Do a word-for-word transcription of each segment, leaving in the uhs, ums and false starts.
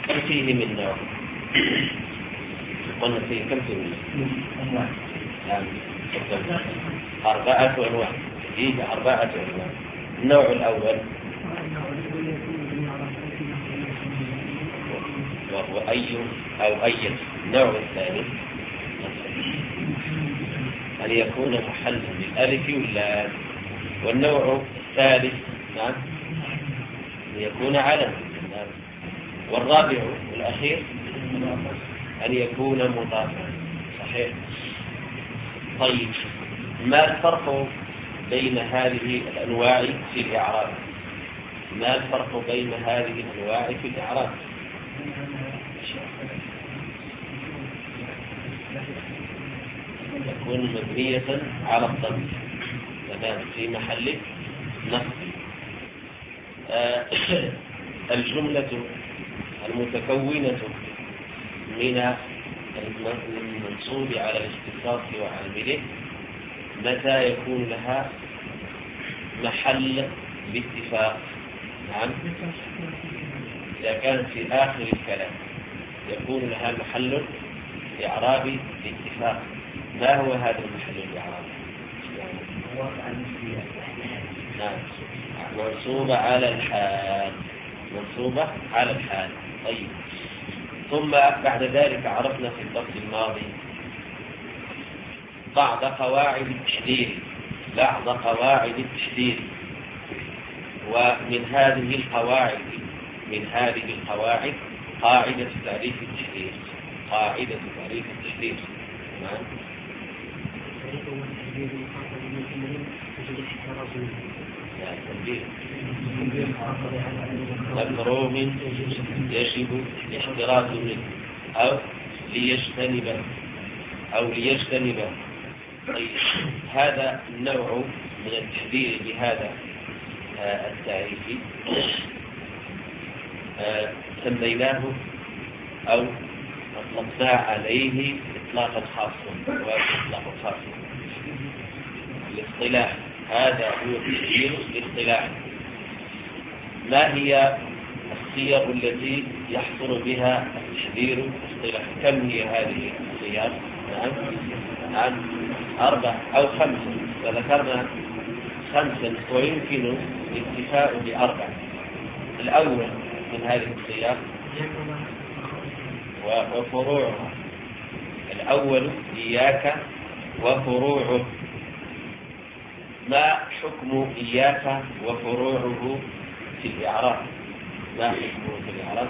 كم فيه من نوع؟ قلنا فيه كم فيه من نوع؟ نعم أربعة أنواع. فيه أربعة أنواع. النوع الأول وهو أي أو أي. النوع الثاني أن يكون محلا بالألف واللام. والنوع الثالث نعم أن يكون علما. والرابع والأخير أن يكون مضافا. صحيح. طيب ما الفرق بين هذه الأنواع في الإعراب؟ ما الفرق بين هذه الأنواع في الإعراب؟ تكون مبنية على الضم تمام في محل نصب. آه الجملة المتكونة من المنصوب على الاختصاص وعامله متى يكون لها محل باتفاق؟ نعم إذا كانت في آخر الكلام يكون لها محل إعرابي باتفاق. ما هو هذا المحل الإعرابي؟ نعم منصوبة على الحال. منصوبة على الحال. طيب ثم بعد ذلك عرفنا في الدرس الماضي بعض قواعد التحديد بعض قواعد التحديد ومن هذه القواعد من هذه القواعد قاعدة تعريف التحديد. قاعدة تعريف التحديد تمام. مكروه يجب الاحتراز منه أو ليجتنبه أو ليجتنبه. طيب هذا النوع من التحذير بهذا آه التعريف آه سميناه أو أطلقنا عليه إطلاقا خاصا وإطلاقا خاصا. الاصطلاح هذا هو التحذير الاصطلاحي. ما هي الصيغ التي يحصل بها التحذير الاصطلاحي؟ كم هي هذه الصيغ؟ نعم نعم أربع أو خمسة. فذكرنا خمسا ويمكن الاتفاء بأربع. الأول من هذه الصيغ وفروعها. الأول إياك وفروعه. ما حكم إياك وفروعه في الإعراب؟ ما حكمه في الإعراب؟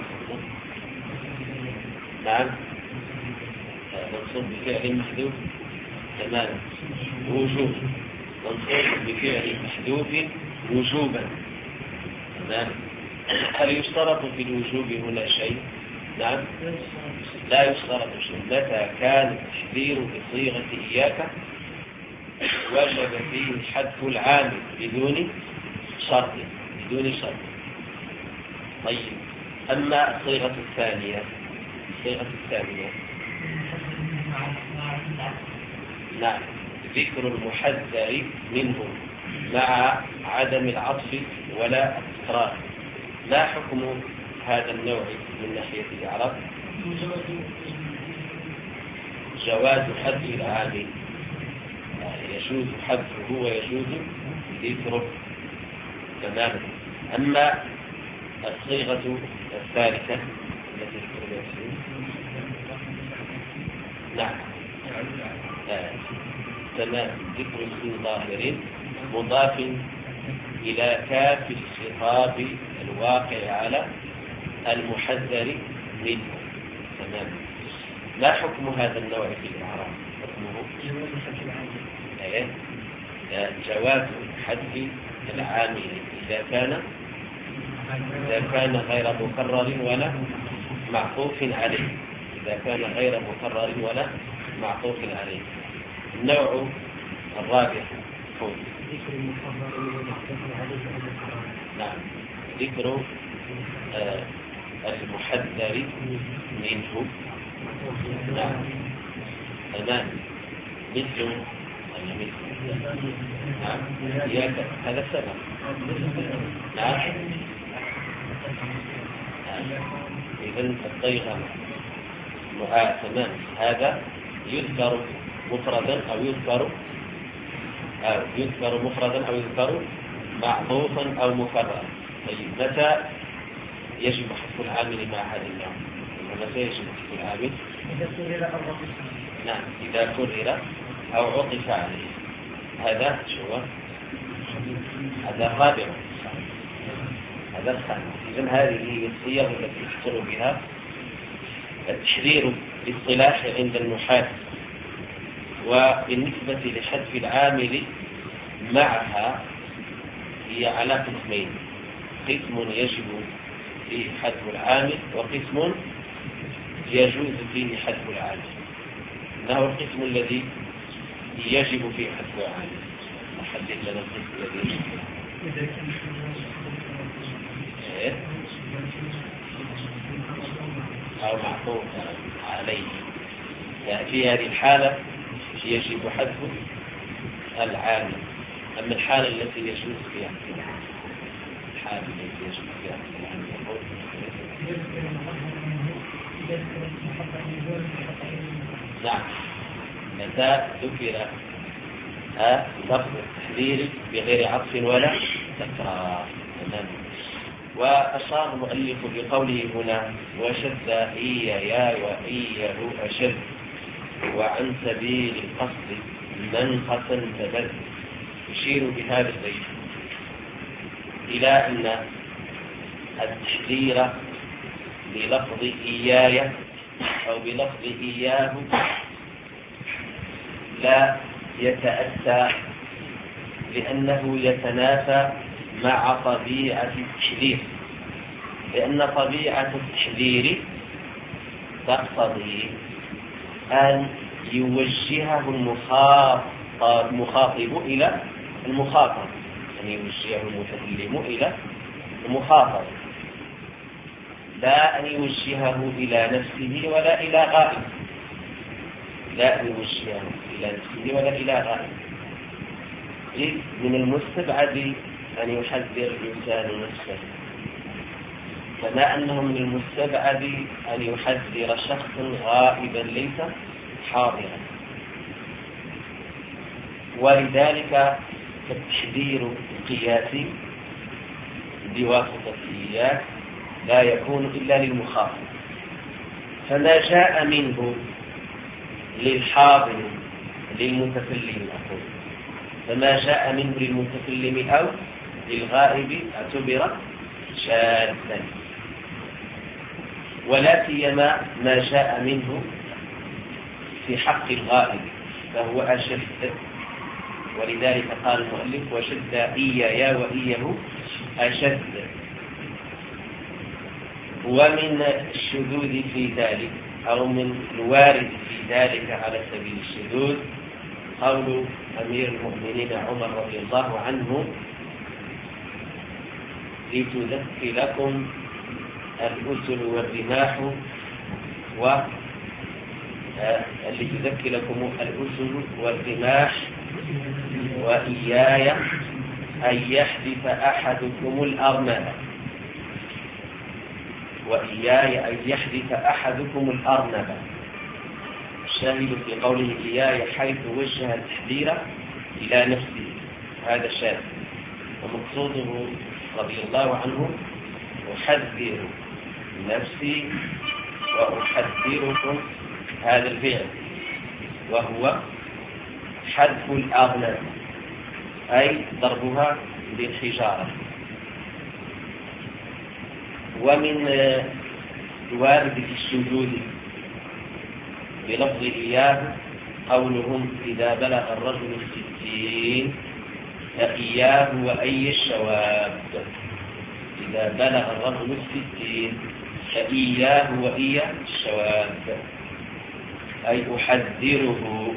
نعم منصوب بفعل محذوف تماما وجوب. منصوب بفعل محذوف وجوبا تمام. هل يشترط في الوجوب هنا شيء؟ نعم لا يشترط شيء. متى كان التحذير بصيغة إياك وجب فيه حذف العامل بدون شرط بدون شرط. طيب أما الصيغة الثانية الصيغة الثانية نعم ذكر المحذر منه مع عدم العطف ولا التكرار. ما حكم هذا النوع من ناحية الإعراب؟ جواز حذف العامل. يجوز حذفه ويجوز ذكره تماما. أما الصيغة الثالثة التي نعم آه. تمام ذكر اسم ظاهر مضاف إلى كاف الخطاب الواقع على المحذر منه تمام. ما حكم هذا النوع في الإعراب؟ حكمه جواز حذف العامل إذا كان إذا كان غير مكرر ولا معطوف عليه. إذا كان غير مكرر ولا معطوف عليه. النوع الرابع هو ذكر المكرر ومعطوف عليه. نعم ذكر آه المحذر منه. نعم تمام مثل نعم إياك هذا السبب. نعم إذن الطيغمة آه تمام. هذا يذكر مفردا أو يذكر أو يذكر مفردا أو يذكر معطوفا أو مكررا. طيب متى يجب حذف العامل مع هذا النوع؟ متى يجب حذف العامل؟ إذا كرر أو عطف. نعم إذا كرر أو عطف عليه. هذا شو هو؟ هذا الرابع. هذا الخامس. إذن هذه هي الصيغ التي يحصل بها التحرير باصطلاح عند النحاة. وبالنسبة لحذف العامل معها هي على قسمين: قسم يجب فيه حذف العامل وقسم يجوز فيه حذف العامل. ما هو القسم الذي يجب فيه حذف العامل؟ نحدد لنا القسم الذي يجب إيه؟ أو معطوف عليه. يعني في هذه الحالة يجب حذف العامل. أما الحالة التي يجوز فيها الحالة التي يجوز فيها العامل نعم متى ذكر لفظ التحذير بغير عطف ولا تكرار. تمام. وأشار المؤلف بقوله هنا: وشد إي يا وإيه أشد وعن سبيل القصد منقصا تبد. يشير بهذا البيت إلى أن التحذير بلفظ إياي أو بلفظ إياه لا يتأتى، لأنه يتنافى مع طبيعة التحذير، لأن طبيعة التحذير تقتضي أن يوجهه المخاطب إلى المخاطب، أن يوجهه المتكلم إلى المخاطب، لا أن يوجهه إلى نفسه ولا إلى غائب، لا أن يوجهه إلى نفسه ولا إلى غائب. إذ من المستبعد أن يحذر الإنسان نفسه، كما أنه من المستبعد أن يحذر شخص غائبا ليس حاضرا. ولذلك التحذير القياسي بواسطة الإياك لا يكون إلا للمخاطب، فما جاء منه للحاضر للمتكلم أقول فما جاء منه للمتكلم أو للغائب اعتبر شاذا، ولا سيما ما جاء منه في حق الغائب فهو أشد. ولذلك قال المؤلف: وشد إيايا وإيه أشد. ومن الشذوذ في ذلك أو من الوارد في ذلك على سبيل الشذوذ قول أمير المؤمنين عمر رضي الله عنه: لتذكي لكم الأسل والرماح و لتذكي لكم الأسل والرماح وإياي أن يحذف أحدكم الأرنب وإياي أن يحذف أحدكم الأرنب. الشاهد في قوله إياي حيث وجه التحذير إلى نفسه، هذا الشاهد. ومقصوده رضي الله عنه: أحذر نفسي وأحذركم هذا الفعل، وهو حذف الأرنب أي ضربها بالحجارة. ومن الوارد في الشذوذ بلفظ إياه قولهم: إذا بلغ الرجل الستين فإياه وأي الشواب. إذا بلغ الرجل الستين فإياه وأي الشواب أي أحذره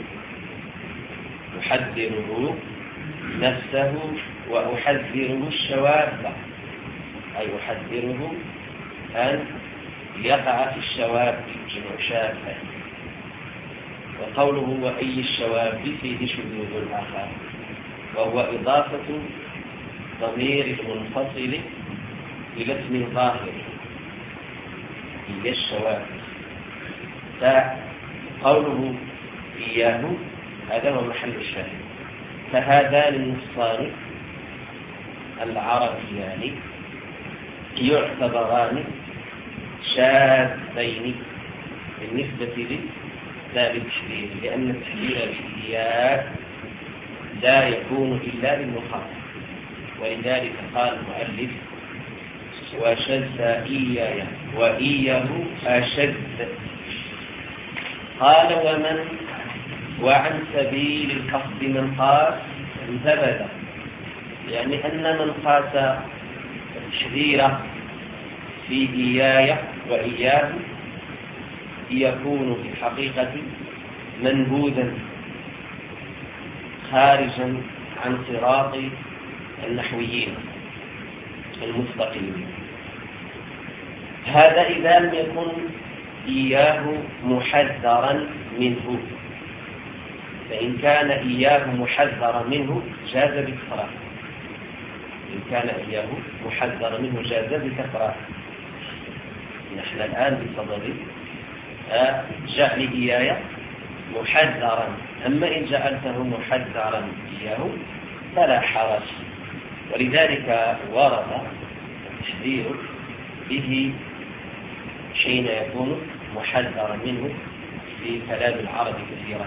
أحذره نفسه وأحذره الشواب، أي أحذره أن يقع في الشواب جمع شاب. وقوله وأي الشواب فيه شذوذ آخر، وهو إضافة ضمير المنفصل إلى اسم ظاهر، هي الشواذ. فقوله إياه هذا هو محل الشاهد. فهذان النصان العربيان يعتبران شاذين بالنسبة لباب التحذير، لأن التحذير بإياه لا يكون إلا للمخاطب، ولذلك قال المؤلف وشذ إياه وإياه أشد. قال ومن وعن سبيل القصد من قاس انتبذ، يعني أن من قاس التحذير في إياي وإياه يكون في الحقيقة منبوذا خارجا عن صراط النحويين المستقيمين. هذا إذا لم يكن إياه محذرا منه، فإن كان إياه محذرا منه جاز بكثرة، إن كان إياه محذرا منه جاز بكثرة. نحن الآن بصدد جعل إياه محذرا، أما إن جعلته محذرا إياه فلا حرج. ولذلك ورد التحذير به حين يكون محذرا منه في كلام العرب كثيرا.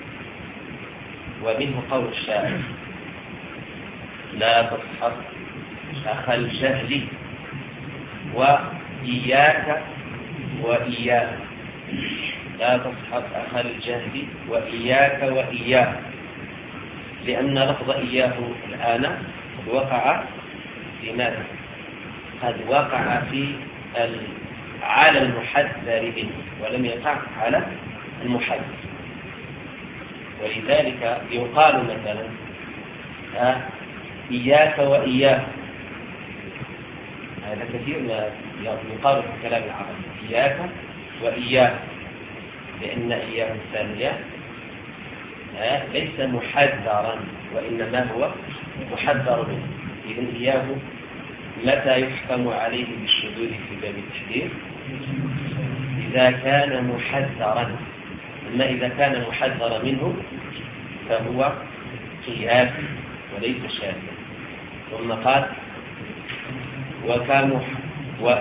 ومنه قول الشاعر لا تصحب أخا الجهل وإياك وإياه، لا تصحب أخا الجهل وإياك وإياه، لأن لفظ إياه الآن قد وقع في ماذا؟ قد وقع في على المحذر منه ولم يقع على المحذر. ولذلك يقال مثلا آه إياك وإياه، هذا كثير ما يقال في كلام العرب إياك وإياه، لأن إياه الثانية آه ليس محذرا وإنما هو محذر منه. إذن إياه متى يحكم عليه بالشذوذ في باب التحذير؟ إذا كان محذرا، أما إذا كان محذرا منه فهو قياس وليس شاذا. ثم قال وكمح و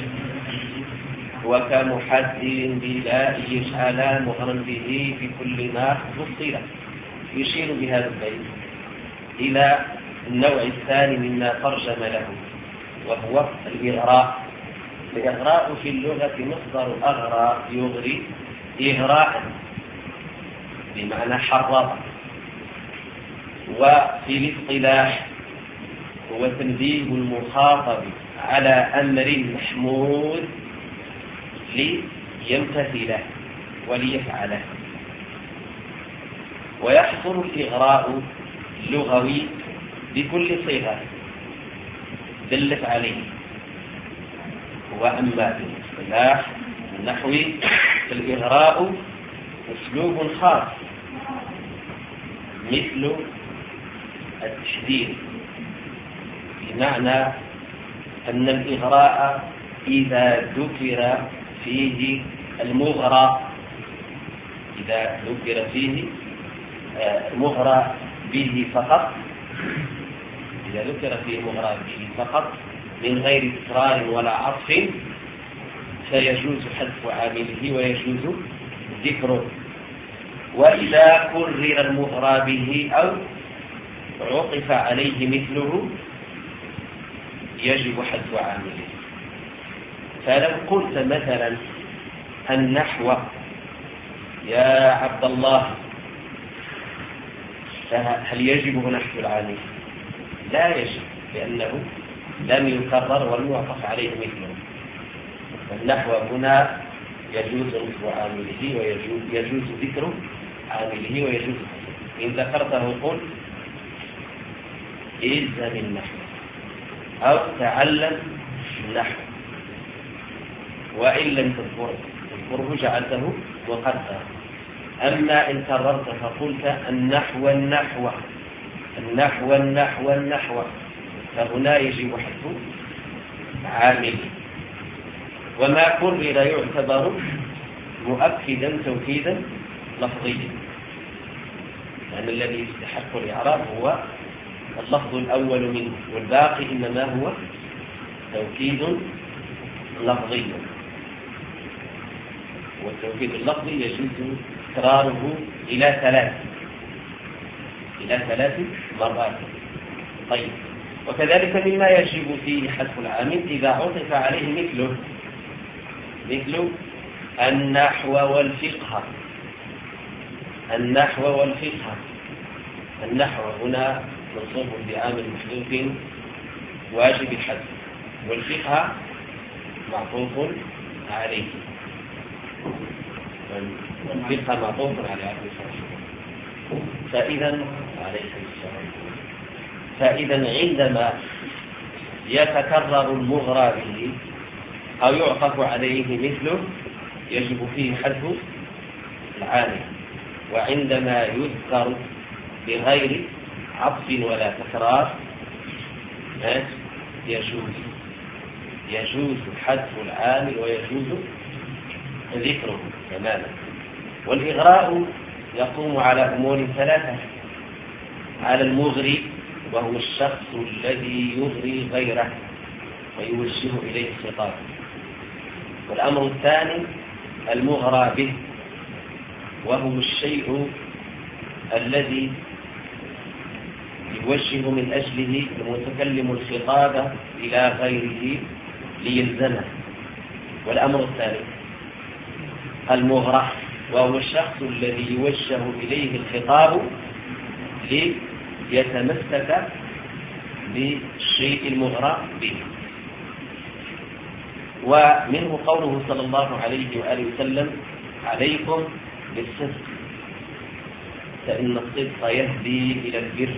وكمحذر بلا يجعل مغرا به في كل ما فصل. يشير بهذا البيت إلى النوع الثاني مما ترجم له، وهو الإغراء. الإغراء في اللغة مصدر أغرى يغري إغراء بمعنى حرر، وفي الاصطلاح هو تنبيه المخاطب على أمر محمود ليمتثله وليفعله. ويحصل الإغراء اللغوي بكل صيغة دلت عليه. وأما في الاصطلاح النحوي الإغراء أسلوب خاص مثل التشديد، بمعنى أن الإغراء إذا ذكر فيه المغرى إذا ذكر فيه المغرى به فقط إذا ذكر فيه مغرى به فقط من غير تكرار ولا عطف فيجوز حذف عامله ويجوز ذكره. وإذا كرر المغرى به أو عطف عليه مثله يجب حذف عامله. فلو قلت مثلا النحو يا عبد الله، هل يجب حذف العامل؟ لا يجب، لأنه لم يكرر ولم يعطف عليه مثله. النحو هنا يجوز حذف عامله ويجوز يجوز ذكر عامله ويجوز. إن ذكرته قل إلزم النحو أو تعلم النحو، وإن لم تذكره تذكره جعلته مقدرا. أما إن كررت فقلت النحو النحو النحو النحو النحو فهنا يجب حذف عامل. وما كرر يعتبر مؤكدا توكيدا لفظيا، لأن الذي يستحق الإعراب هو اللفظ الأول منه، والباقي إنما هو توكيد لفظي. والتوكيد اللفظي يجوز تكراره إلى ثلاث إلى ثلاث مرات. طيب، وكذلك مما يجب فيه حذف العامل إذا عطف عليه مثله مثل النحو والفقه. النحو والفقه النحو هنا منصوب بعامل محذوف واجب الحذف، والفقه معطوف عليه، والفقه معطوف على عامل فإذا عليه السلام فإذا عندما يتكرر المغرى به أو يعطف عليه مثله يجب فيه حذف العامل، وعندما يذكر بغير عطف ولا تكرار يجوز يجوز حذف العامل ويجوز ذكره تماما. والإغراء يقوم على أمور ثلاثة: على المغري وهو الشخص الذي يغري غيره ويوجه إليه الخطاب، والأمر الثاني المغرى به وهو الشيء الذي يوجه من أجله المتكلم الخطاب إلى غيره ليلزمه، والأمر الثالث المغرى وهو الشخص الذي يوجه إليه الخطاب ليتمسك بالشيء المغرى به. ومنه قوله صلى الله عليه وآله وسلم: عليكم بالصدق فإن الصدق يهدي إلى البر،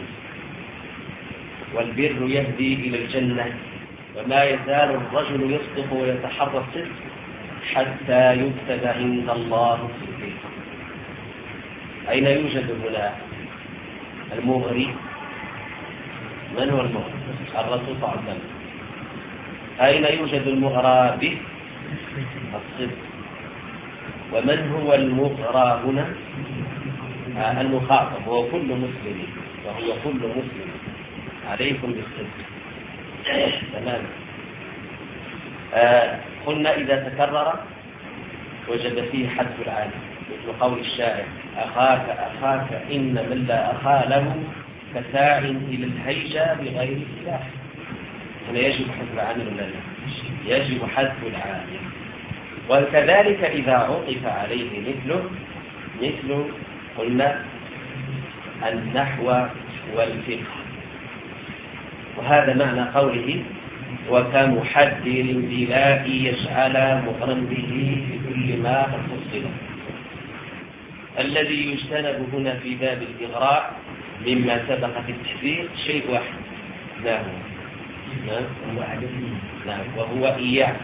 والبر يهدي إلى الجنة، وما يزال الرجل يصدق ويتحرى الصدق حتى يكتب عند الله صديقا. أين يوجد هنا المغري؟ من هو المغري؟ الرسول صلى الله عليه وسلم. أين يوجد المغرى به؟ الصدق. ومن هو المغرى هنا؟ آه المخاطب هو كل مسلم، وهو كل مسلم. عليكم بالصدق. تمام. آه قلنا إذا تكرر وجب فيه حذف العامل، مثل قول الشاعر: أخاك أخاك إن من لا أخا له كساع إلى الهيجة بغير سلاح. هنا يجب حذف العامل ولا لا؟ يجب حذف العامل. وكذلك إذا عطف عليه مثله مثل قلنا النحو والفقه، وهذا معنى قوله: وكمحذر بلا يجعل مغرم به بكل ما فصل. الذي يجتنب هنا في باب الإغراء مما سبق في التحذير شيء واحد، ما هو؟ نعم، وهو إياه.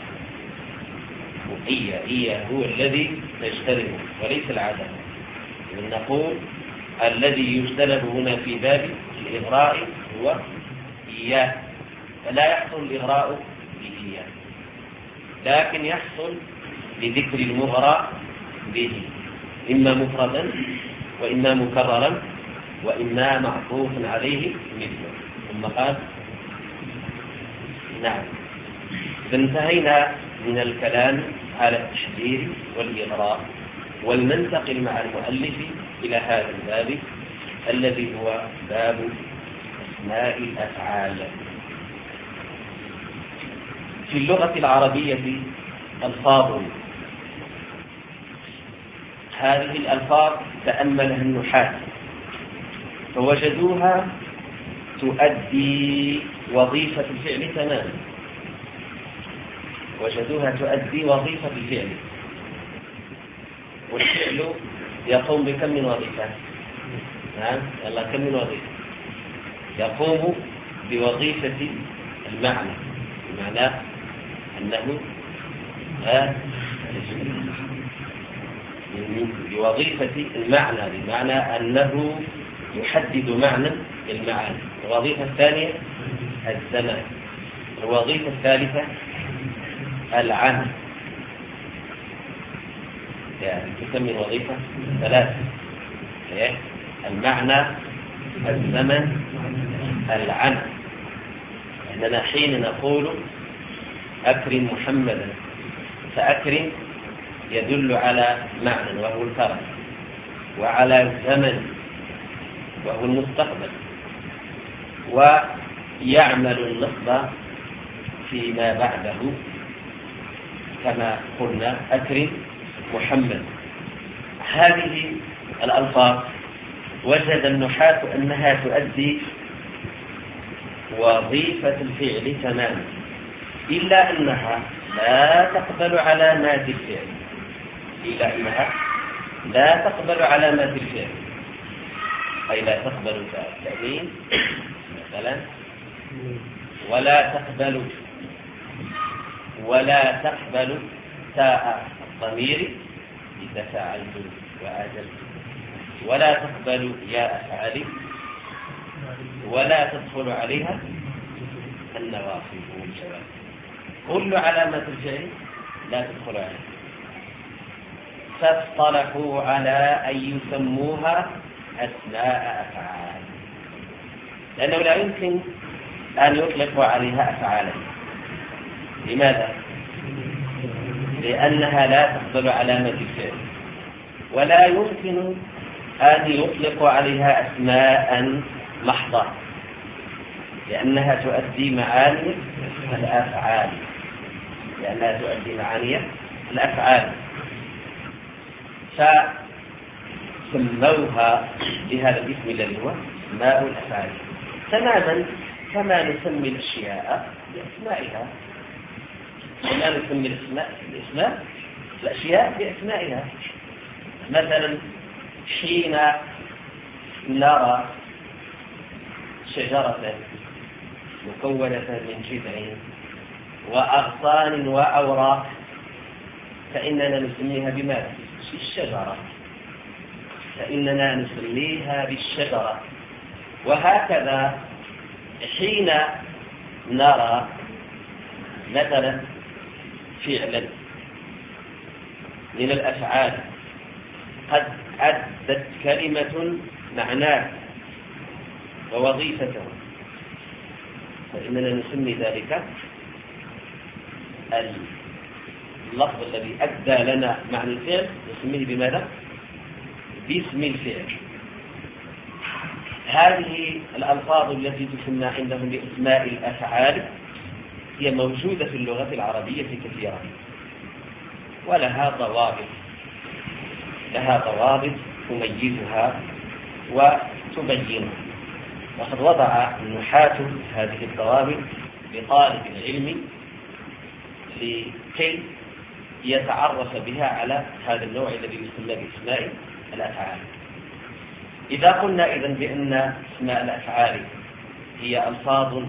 إياه إياه هو الذي نجتنبه وليس العدم. نقول الذي يجتنب هنا في باب الإغراء هو إياه، فلا يحصل الإغراء بإياه، لكن يحصل بذكر المغرى به، إما مفردا وإما مكررا وإما معطوف عليه مثله. ثم قال: نعم. فانتهينا من الكلام على التحذير والإغراء، ولننتقل مع المؤلف إلى هذا الباب الذي هو باب أسماء الأفعال. في اللغة العربية ألفاظ، هذه الألفاظ تأملها النحاة فوجدوها تؤدي وظيفة الفعل تماما، وجدوها تؤدي وظيفة الفعل، والفعل يقوم بكم من وظيفة؟ نعم، يلا كم من وظيفة؟ يقوم بوظيفة المعنى، بمعنى أنه آه بوظيفة المعنى، بمعنى أنه يحدد معنى المعاني. الوظيفة الثانية الزمان. الوظيفة الثالثة العمل. يعني تسمي الوظيفة ثلاثة: المعنى، الزمن، العمل. أننا حين نقول أكرم محمدا، فأكرم يدل على معنى وهو الفرق، وعلى زمن وهو المستقبل، ويعمل النصب فيما بعده كما قلنا أكرم محمد. هذه الألفاظ وجد النحاة أنها تؤدي وظيفة الفعل تماما، إلا أنها لا تقبل علامات الفعل إلا أنها لا تقبل علامات الفعل أي لا تقبل التأمين مثلا، ولا تقبل ولا تقبل تاء الضمير إذا فعلت وآجلت، ولا تقبل ياء أفعال، ولا تدخل عليها النواصب والجواب. كل علامات الفعل لا تدخل عليها. فاصطلحوا على أن يسموها أسماء أفعال، لأنه لا يمكن أن يطلقوا عليها أفعالا. لماذا؟ لأنها لا تقبل علامة الفعل، ولا يمكن أن يطلقوا عليها أسماء محضة، لأنها تؤدي معاني الأفعال لأنها تؤدي معاني الأفعال فسموها بهذا الاسم الذي هو أسماء الأفعال، تماما كما نسمي الأشياء بأسمائها. ولا نسمي الأسماء الأسماء الأشياء بأسمائها. مثلا حين نرى شجرة مكونة من جذع وأغصان وأوراق فإننا نسميها بماذا؟ بالشجرة، فإننا نسميها بالشجرة. وهكذا حين نرى مثلا فعلا من الأفعال قد أدت كلمة معناه ووظيفته فإننا نسمي ذلك اللفظ الذي أدى لنا معنى الفعل نسميه بماذا؟ باسم الفعل. هذه الألفاظ التي تسمى عندهم بأسماء الأفعال هي موجودة في اللغة العربية كثيرا، ولها ضوابط لها ضوابط تميزها وتبينها. وقد وضع النحاة هذه الضوابط لطالب العلم لكي يتعرف بها على هذا النوع الذي يسمى بأسماء الأفعال. إذا قلنا إذن بأن أسماء الأفعال هي ألفاظ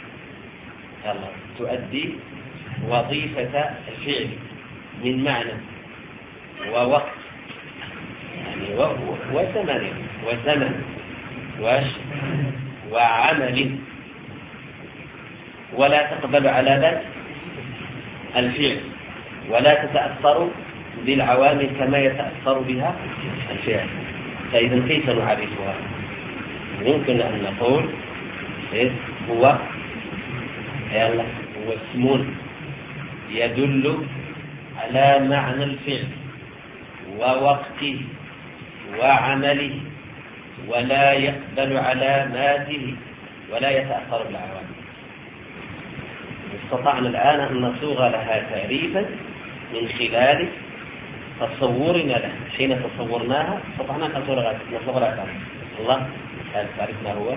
تؤدي وظيفة الفعل من معنى ووقت يعني وزمن وزمن وعمل، ولا تقبل علامات الفعل ولا تتأثر بالعوامل كما يتأثر بها الفعل. فإذا كيف نعرفها؟ يمكن أن نقول إيه هو يلا هو اسم يدل على معنى الفعل ووقته وعمله ولا يقبل علاماته ولا يتأثر بالعوامل. استطعنا الآن أن نصوغ لها تعريفا من خلال تصورنا لها. حين تصورناها استطعنا أن نصوغ لها تعريف. الله هل تعرفنا هو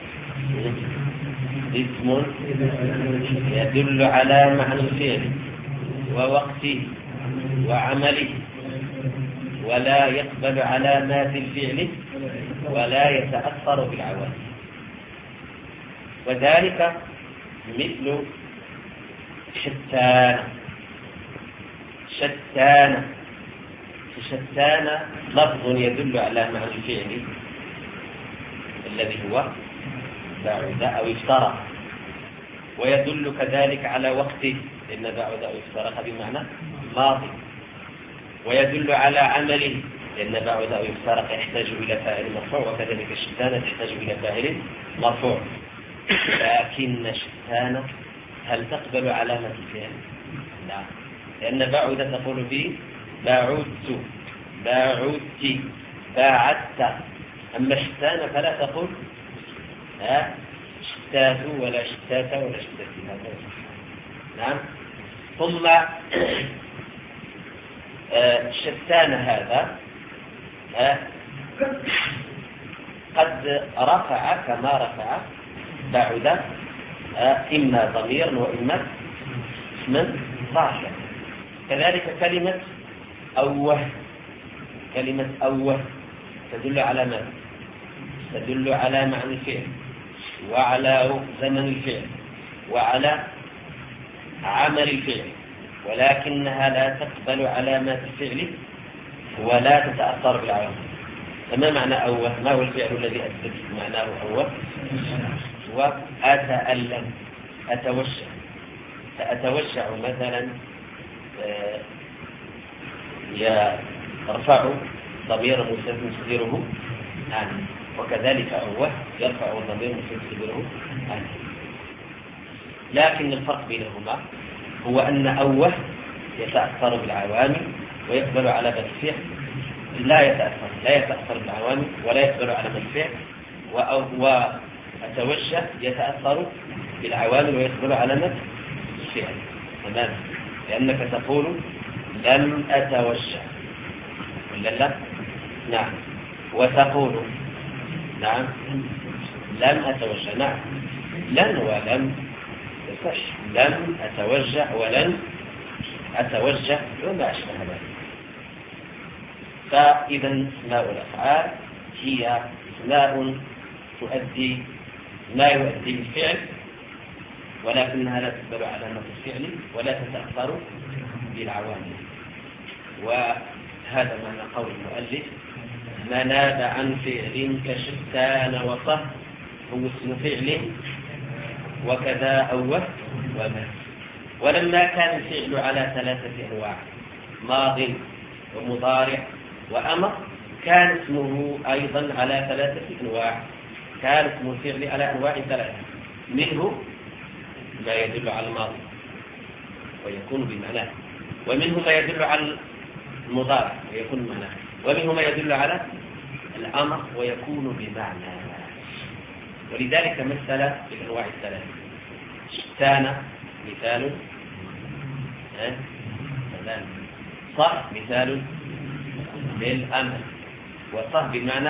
اسم يدل على معنى الفعل ووقته وعمله ولا يقبل علامات الفعل ولا يتأثر بالعوامل. وذلك مثل شتان شتان شتان لفظ يدل على معنى الفعل الذي هو بعد أو افترق، ويدل كذلك على وقته لأن بعد أو افترق بمعنى ماضي. ويدل على عمله، لأن بعد أو يفترق يحتاج إلى فاعل مرفوع، وكذلك شتان تحتاج إلى فاعل مرفوع. لكن شتان هل تقبل علامة الفعل؟ لا، لأن بعد تقول به باعدت، باعدت، باعدت. أما شتان فلا تقول ها شتات ولا شتات ولا شتات. نعم. ثم شتان هذا قد رفع كما رفع بعد إما ضمير وإما اسما ظاهرا. كذلك كلمة أوه، كلمة أوه تدل على ماذا؟ تدل على معنى الفعل وعلى زمن الفعل وعلى عمل الفعل، ولكنها لا تقبل علامات الفعل ولا تتأثر بالعوامل. فما معنى أوه؟ ما هو الفعل الذي أثبت معناه أوه؟ وأتألم، أتوشع. فأتوشع مثلا يرفع ضمير مستتره أنا، وكذلك أوه يرفع ضمير مستتره أنا. لكن الفرق بينهما هو أن أوه يتأثر بالعوامل ويقبل على الفعل، لا يتأثر لا يتأثر بالعوامل ولا يقبل على الفعل. وأتوجه يتأثر بالعوامل ويقبل على الفعل. تمام. لأنك تقول لم أتوجه ولا لا؟ نعم. وتقول نعم لم أتوجه. نعم. لن ولم يصح. لم أتوجه ولن أتوجه وما أشبه ذلك. فإذا أسماء الأفعال هي أسماء تؤدي ما يؤدي الفعل، ولكنها لا تقبل علامة الفعل ولا تتأثر بالعوامل. وهذا معنى قول المؤلف: ما ناب عن فعل كشتان وصه هو اسم فعل وكذا أوه وما. ولما كان الفعل على ثلاثة أنواع ماض ومضارع وأمر، كان اسمه أيضا على ثلاثة أنواع. كان اسم الفعل على أنواع ثلاثة، منه ما يدل على الماضي ويكون بمعناه، ومنه ما يدل على المضارع ويكون بمعناه، ومنه ما يدل على الأمر ويكون بمعنى. ولذلك مثل بالأنواع الثلاثة. شتان مثال، صح مثال للأمر، وصح بمعنى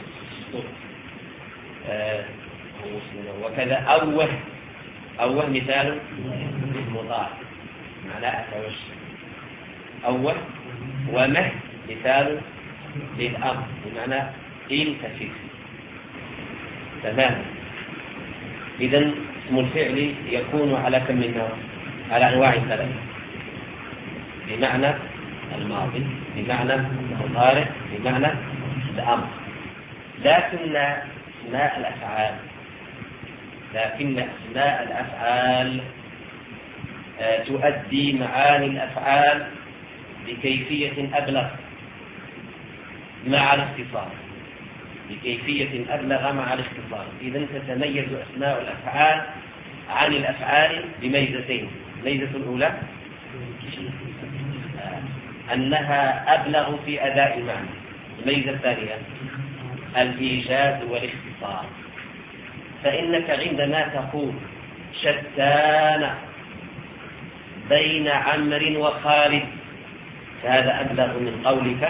آه وكذا أوه. أوه مثال للمضارع معناه أتوجه. أوه. ومه مثال للأمر بمعنى التفت. تمام. إذن اسم الفعل يكون على كم من نوع؟ على أنواع ثلاثة: بمعنى الماضي، بمعنى المضارع، بمعنى الأمر. لكن أسماء الأفعال لكن أسماء الأفعال آه تؤدي معاني الأفعال بكيفية أبلغ مع الاختصار، بكيفية أبلغ مع الاختصار. إذن تتميز أسماء الأفعال عن الأفعال بميزتين. الميزة الأولى آه أنها أبلغ في أداء المعنى. الميزة الثانية الإيجاز والاختصار. فإنك عندما تقول شتان بين عمرو وخالد، فهذا أبلغ من قولك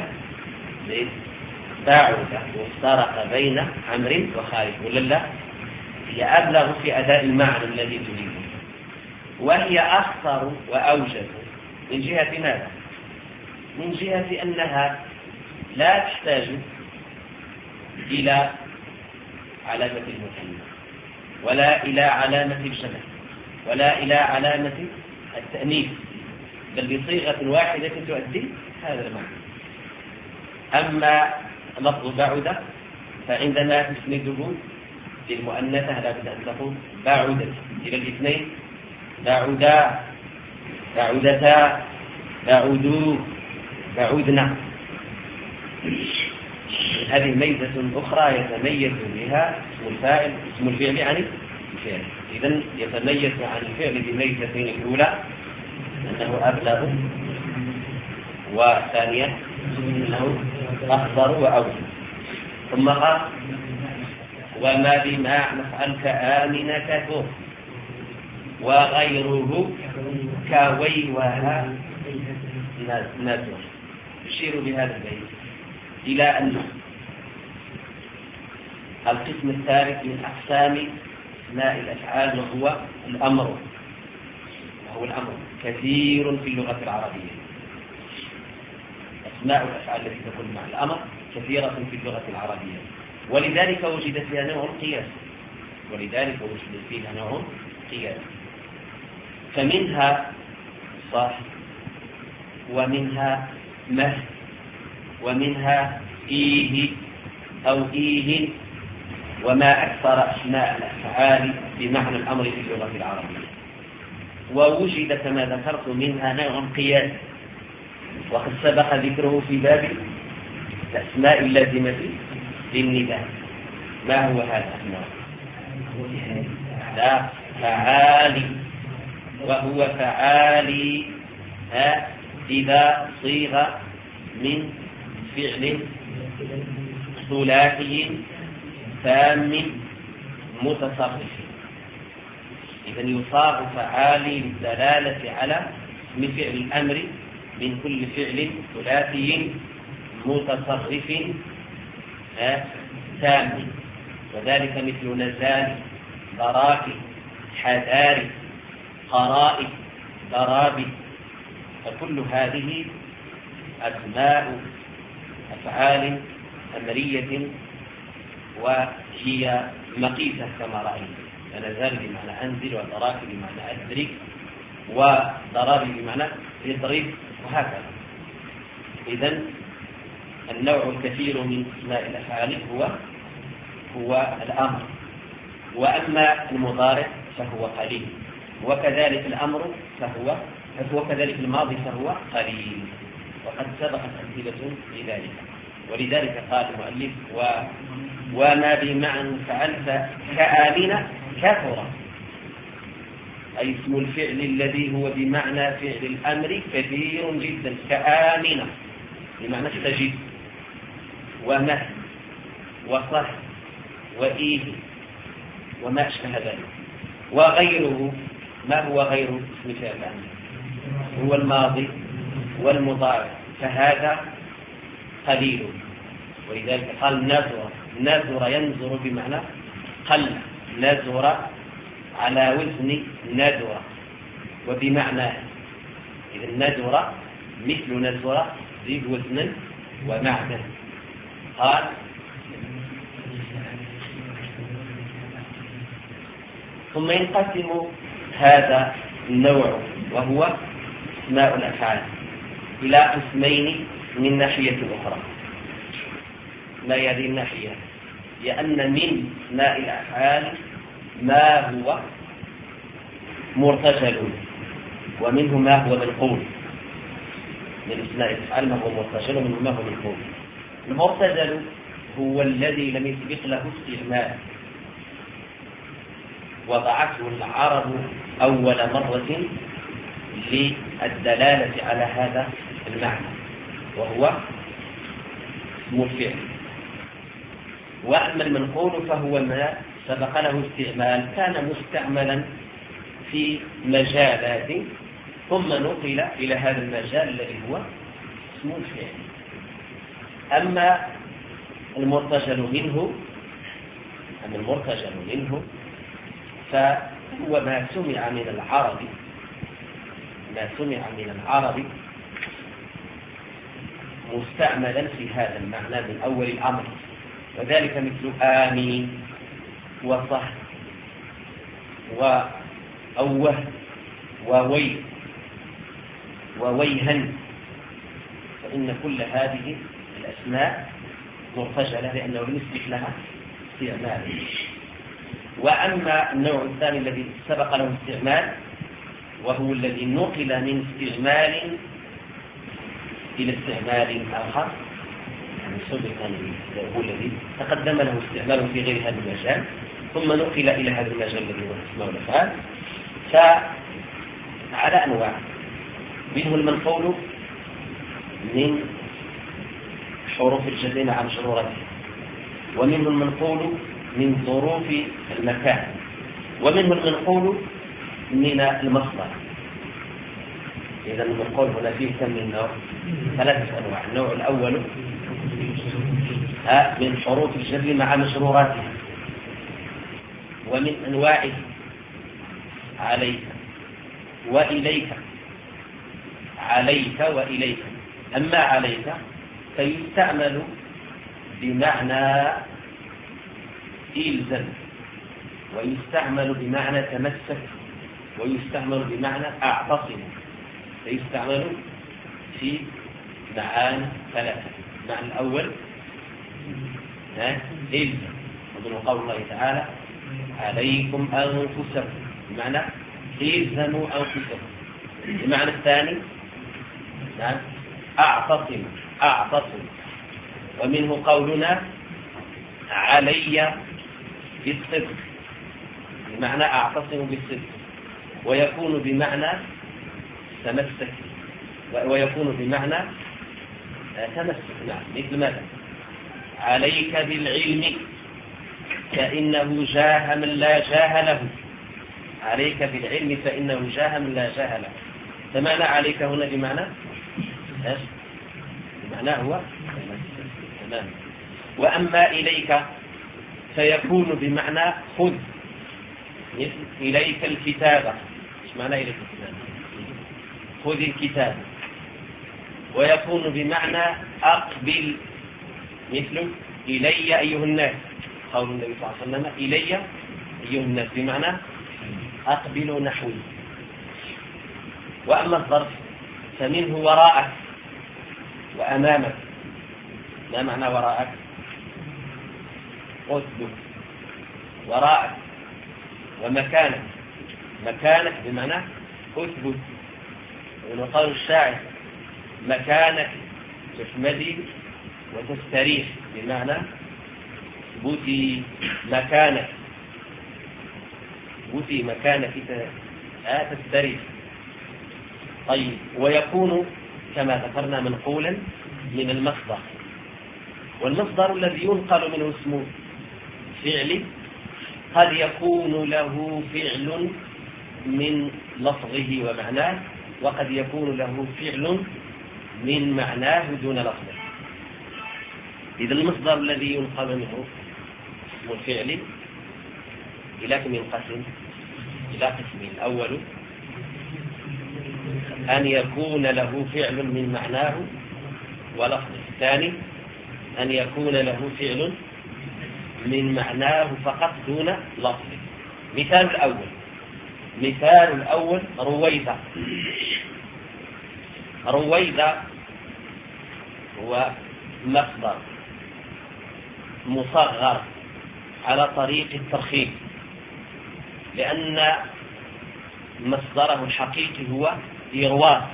باعد وافترق بين عمرو وخالد، ولا لا؟ هي أبلغ في أداء المعنى الذي تريده، وهي أخطر وأوجز من جهة ماذا؟ من جهة أنها لا تحتاج إلى علامة المثنى ولا إلى علامة الجمع ولا إلى علامة التأنيث، بل بصيغة واحدة تؤدي هذا المعنى. أما لفظ بعد فعندما تسنده للمؤنثة لابد أن تقول بعدت، إلى الاثنين بعدا، بعدتا، بعدوا، بعدنا. هذه ميزة أخرى يتميز بها اسم الفاعل اسم الفعل عن الفعل. إذن يتميز عن الفعل بميزتين: الأولى أنه أبلغ، والثانية أنه أخضر وأوجه. ثم قال: وما بما نفعل كآمن كثر وغيره كويوها نذر. يشير بهذا البيت إلى أن القسم الثالث من أقسام أسماء الأفعال وهو الأمر، وهو الأمر كثير في اللغة العربية. أسماء الأفعال التي تكون مع الأمر كثيرة في اللغة العربية، ولذلك وجد فيها نوع قياس ولذلك وجد فيها نوع قياس فمنها صح، ومنها مه، ومنها إيه أو إيه، وما أكثر أسماء الأفعال بمعنى الأمر في اللغة العربية. ووجد كما ذكرت منها نوع قياس، وقد سبق ذكره في باب الأسماء اللازمة للنداء. ما هو هذا النوع؟ لا، فعالي، وهو فعالي إذا صيغ من فعل ثلاثي تام متصرف. إذن يصاغ فعالي للدلالة على اسم فعل الأمر من كل فعل ثلاثي متصرف تام، وذلك مثل نزال، ضراك، حذار، قرائد، ضرابي. فكل هذه أسماء أفعال أمرية، وهي مقيسة كما رأينا. نزال بمعنى أنزل، وضراك بمعنى أدرك، وضرابي بمعنى اضرب، وهكذا. إذن النوع الكثير من أسماء الأفعال هو هو الأمر. وأما المضارع فهو قليل، وكذلك الأمر فهو وكذلك الماضي فهو قليل، وقد سبقت أمثلة لذلك. ولذلك قال المؤلف: و وما بمعنى فعلت كآمن كثر، أي اسم الفعل الذي هو بمعنى فعل الأمر كثير جدا، كآمن بمعنى استجب، ومه، وصح، وإيه، وما أشبه ذلك. وغيره، ما هو غير اسم فعل الأمر؟ هو الماضي والمضارع، فهذا قليل. ولذلك قال نذر. نذر ينذر بمعنى قل، نذر على وزن نذر وبمعنى. إذا نذر مثل نذر ذي وزن ومعنى. قال: ثم ينقسم هذا النوع وهو أسماء الأفعال إلى قسمين من ناحية أخرى. ما هذه الناحية؟ لأن من أسماء الأفعال ما هو مرتجل، ومنه ما هو منقول. من أسماء الأفعال ما هو مرتجل، ومنه ما هو منقول. المرتجل هو الذي لم يسبق له استعمال، وضعته العرب أول مرة للدلالة على هذا المعنى، وهو اسم الفعل. وأما المنقول فهو ما سبق له استعمال، كان مستعملا في مجالات ثم نقل إلى هذا المجال الذي هو اسم الفعل. أما المرتجل منه أما المرتجل منه فهو ما سمع من العرب ما سمع من العرب مستعملا في هذا المعنى من أول الأمر، وذلك مثل آمين وصح وأوه ووي وويهن، فإن كل هذه الأسماء مرتجلة لأنه لم يسبق لها استعمال. وأما النوع الثاني الذي سبق له استعمال، وهو الذي نقل من استعمال إلى استعمال آخر سبقا هو الذي تقدم له استعماله في غير هذا المجال ثم نقل إلى هذا المجال الذي هو الأسماء والأفعال. فعلى أنواع، منه المنقول من حروف الجر مع مجروراتها، ومنه المنقول من ظروف المكان، ومنه المنقول من المصدر. إذا المنقول هنا فيه كم من نوع؟ ثلاثة أنواع. النوع الأول من حروف الجر مع مجروراتها، ومن أنواع عليك وإليك. عليك وإليك. أما عليك فيستعمل بمعنى إلزم، ويستعمل بمعنى تمسك، ويستعمل بمعنى أعتصم. فيستعمل في معاني ثلاثة. المعنى الأول إلزم، ومن قول الله تعالى عليكم أنفسكم، بمعنى إلزموا أنفسكم. المعنى الثاني أعتصم، أعتصم، ومنه قولنا علي بالصدق، بمعنى أعتصم بالصدق، ويكون بمعنى تمسك، ويكون بمعنى تمسك. نعم، مثل ماذا؟ عليك بالعلم فإنه جاه من لا جاه له. عليك بالعلم فإنه جاه من لا جاه له. فمعنى عليك هنا بمعنى ايش؟ بمعنى هو تمام. وأما إليك فيكون بمعنى خذ، مثل إليك الكتابة. ايش معنى إليك الكتابة؟ خذ الكتاب. ويكون بمعنى أقبل، مثل إلي أيها الناس، قول النبي صلى الله عليه وسلم إلي أيها الناس، بمعنى أقبل نحوي. وأما الظرف فمنه وراءك وأمامك. ما معنى وراءك؟ أثبت وراءك. ومكانك، مكانك بمعنى أثبت. وقال الشاعر مكانك تحمدي وتستريح، بمعنى اثبتي مكانك، اثبتي مكانك تستريح. طيب، ويكون كما ذكرنا منقولا من المصدر. والمصدر الذي ينقل منه اسم فعل قد يكون له فعل من لفظه ومعناه، وقد يكون له فعل من معناه دون لفظه. إذا المصدر الذي ينقل منه اسم الفعل إلى كم ينقسم؟ إلى قسمين. الأول أن يكون له فعل من معناه ولفظه. الثاني أن يكون له فعل من معناه فقط دون لفظه. مثال الأول مثال الأول رويدا. رويدا هو مصدر مصغر على طريق الترخيم، لأن مصدره الحقيقي هو إرواد.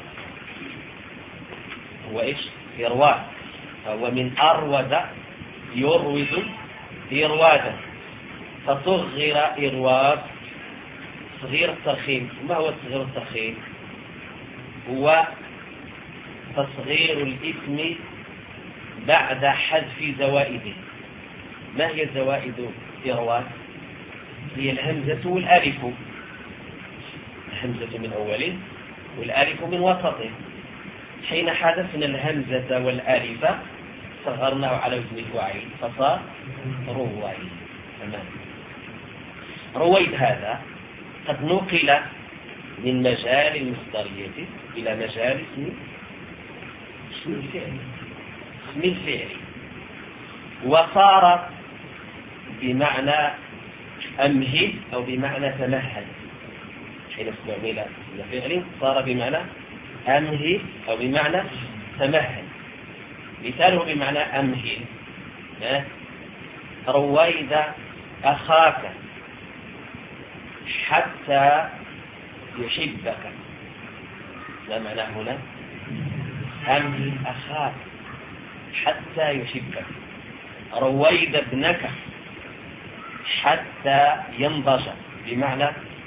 هو إيش؟ إرواد. هو من أرواد يرود إروادا، فصغر إرواد صغير الترخيم. ما هو صغير الترخيم؟ هو تصغير الاسم بعد حذف زوائده. ما هي زوائد إرواد؟ هي الهمزة والألف. الهمزة من أوله والألف من وسطه. حين حذفنا الهمزة والألف صغرناه على وزن فعيل فصار رويد. تمام. رويد هذا قد نقل من مجال المصدرية إلى مجال اسم الفعل، اسم الفعل، وصار بمعنى أمهل أو بمعنى تمهل. حين استعمل الفعل صار بمعنى أمهل أو بمعنى تمهل. مثاله بمعنى أمهل: رويد أخاك حتى يحبك. ما معنى هنا؟ أمهل أخاك حتى يحبك، رويد ابنك حتى ينضج، بمعنى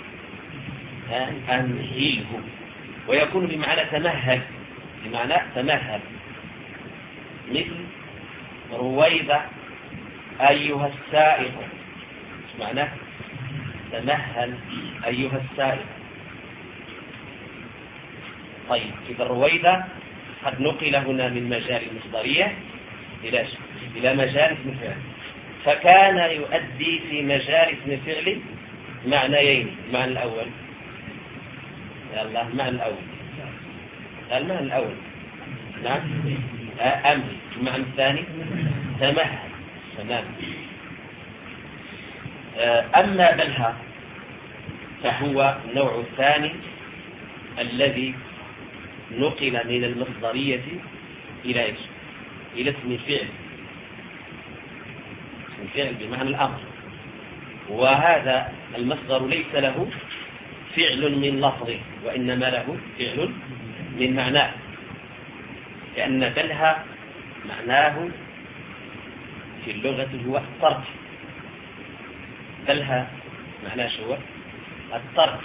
أمهله، ويكون بمعنى تمهل، بمعنى تمهل، مثل رويد أيها السائق، معنى تمهل أيها السائق. طيب، إذا رويد قد نقل هنا من مجال المصدرية إلى إلى مجال اسم فعل، فكان يؤدي في مجال اسم فعل معنيين. المعنى الأول الله المعنى الأول المعنى الأول نعم أمر. المعنى الثاني تمهل. تمام. أما بلها فهو النوع الثاني الذي نقل من المصدرية إلى اسم إلى اسم فعل، اسم فعل بمعنى الأمر، وهذا المصدر ليس له فعل من لفظه، وإنما له فعل من معناه، لأن بلها معناه في اللغة هو الترك. بلها معناه شو؟ الترك،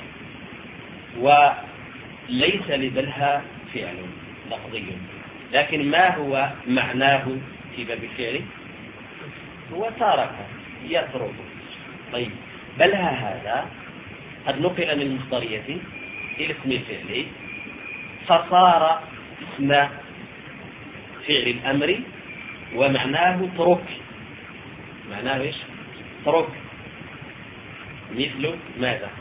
وليس لبلها فعل لفظي، لكن ما هو معناه في باب الفعل؟ هو ترك، يترك. طيب، بلها هذا قد نقل من المصدرية إلى اسم الفعل، فصار اسم فعل الأمر، ومعناه ترك. معناه إيش؟ ترك. مثل ماذا؟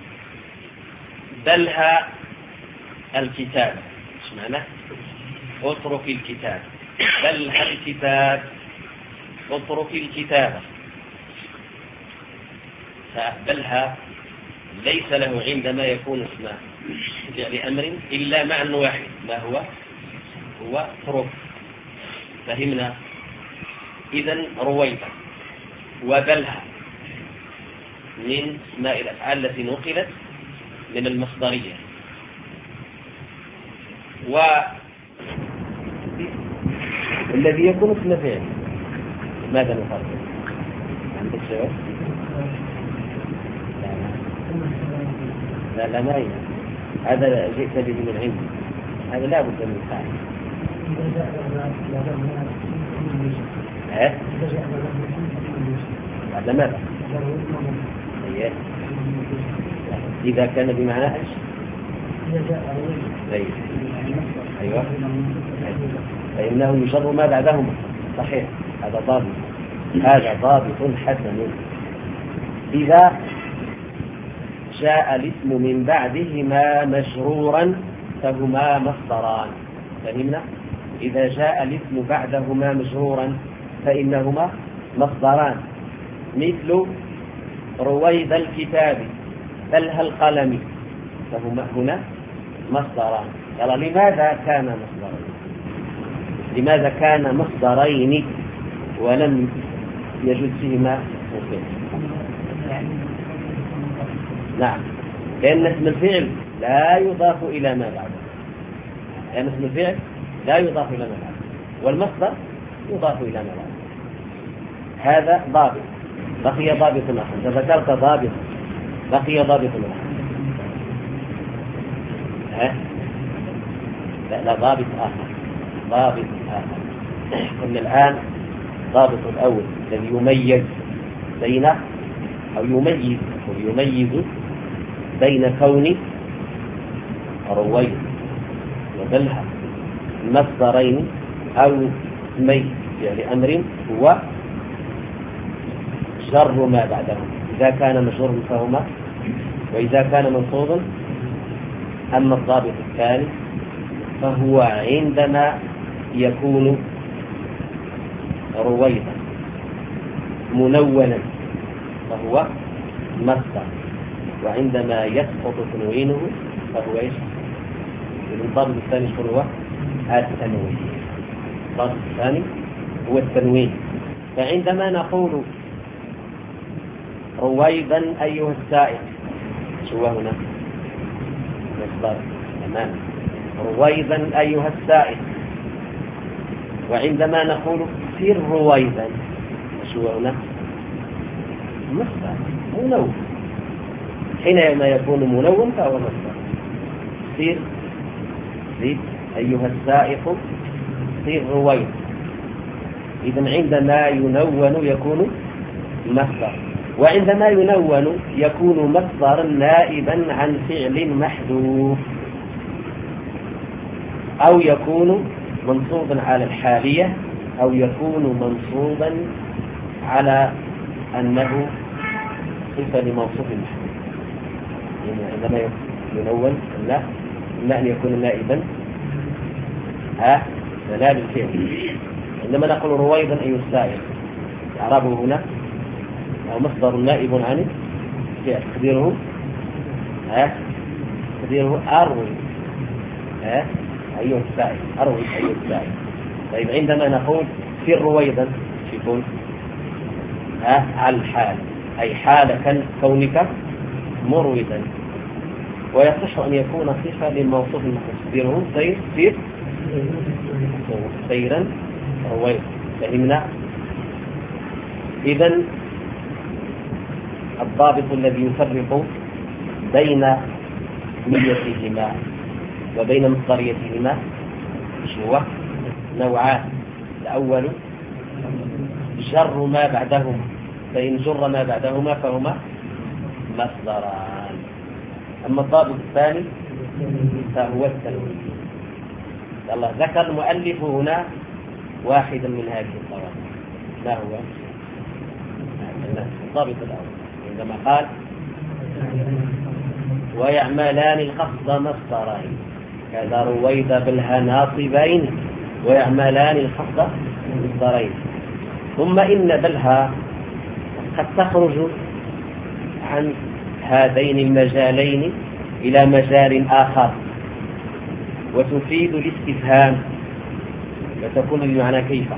بلها الكتاب، ايش معناه؟ اترك الكتاب. بلها الكتاب، اترك الكتابة. فبلها ليس له عندما يكون اسم فعل أمر إلا معنى واحد، ما هو؟ هو ترك. فهمنا؟ إذن رويدا وبلها من اسماء الأفعال التي نقلت من المصدرية. والذي يكون اسم فعل ماذا نفرق؟ عندك سؤال؟ لا لا ما هي هذا جئت به من عندي، هذا لا بد من فعل. ها؟ هذا ماذا؟ إذا كان بمعنى إيش؟ أيوة، فإنه يشر ما بعدهما. صحيح، هذا ضابط، هذا ضابط حسن. إذا جاء الاسم من بعدهما مجرورا فهما مصدران. فهمنا؟ إذا جاء الاسم بعدهما مجرورا فإنهما مصدران، مثل رويد الكتاب، بلها القلم، فهما هنا مصدران. يلا، لماذا كان مصدرين؟ لماذا كان مصدرين ولم يجد فيهما مفعول؟ نعم، لأن اسم الفعل لا يضاف إلى ما بعده، لأن اسم الفعل لا يضاف إلى ما بعده، والمصدر يضاف إلى ما بعده. هذا ضابط. بقي ضابط آخر. إذا ذكرت ضابط بقي ضابط آخر. ها؟ لا لا، ضابط آخر، ضابط آخر. قلنا الآن ضابط الأول الذي يميز بين أو يميز أو يميز بين كون رويد وبلها مصدرين أو اسمين يعني أمر، هو جر ما بعدهم. إذا كان مجرور فهما، وإذا كان منصوبا. أما الضابط الثاني فهو عندما يكون رويدا منونا فهو مصدر، وعندما يسقط تنوينه فهو ايش؟ الضابط الثاني هو التنوين. الضابط الثاني هو التنوين. فعندما نقول رويدا أيها السائق، شو هنا؟ مصدر. تمام. رويدا أيها السائق وعندما نقول سر رويدا شو هنا مصدر منون، حينما يكون منون فهو مصدر. سر زيد أيها السائق سر رويدا، إذن عندما ينون يكون مصدر، وعندما ينون يكون مصدرا نائبا عن فعل محذوف، أو يكون منصوبا على الحالية، أو يكون منصوبا على أنه صفة لموصوف محذوف. يعني عندما ينون لا إما أن يكون نائبا ها منال الفعل. عندما نقول رويدا أي السائق، إعرابه هنا أو مصدر نائب عن الفعل، تقديره ها تقديره أروي ها أيها السائق، أروي أيها السائق. طيب عندما نقول سر رويدا يكون ها على الحال، أي حال كونك مرودا، ويصح أن يكون صفة للموصوف المحذوف. سير سير سيرا رويدا. فهمنا؟ إذن الضابط الذي يفرق بين نيتهما وبين مصدريتهما هو نوعان. الأول جر ما بعدهما، فإن جر ما بعدهما فهما مصدران. أما الضابط الثاني فهو التنوين. الله ذكر المؤلف هنا واحدا من هذه الضوابط. ما هو الضابط الأول؟ عندما قال ويعملان الخفض مصدرين، كذا رويد بالها ناصبين ويعملان الخفض مصدرين. ثم إن بلها قد تخرج عن هذين المجالين إلى مجال آخر وتفيد الاستفهام، وتكون بمعنى كيف.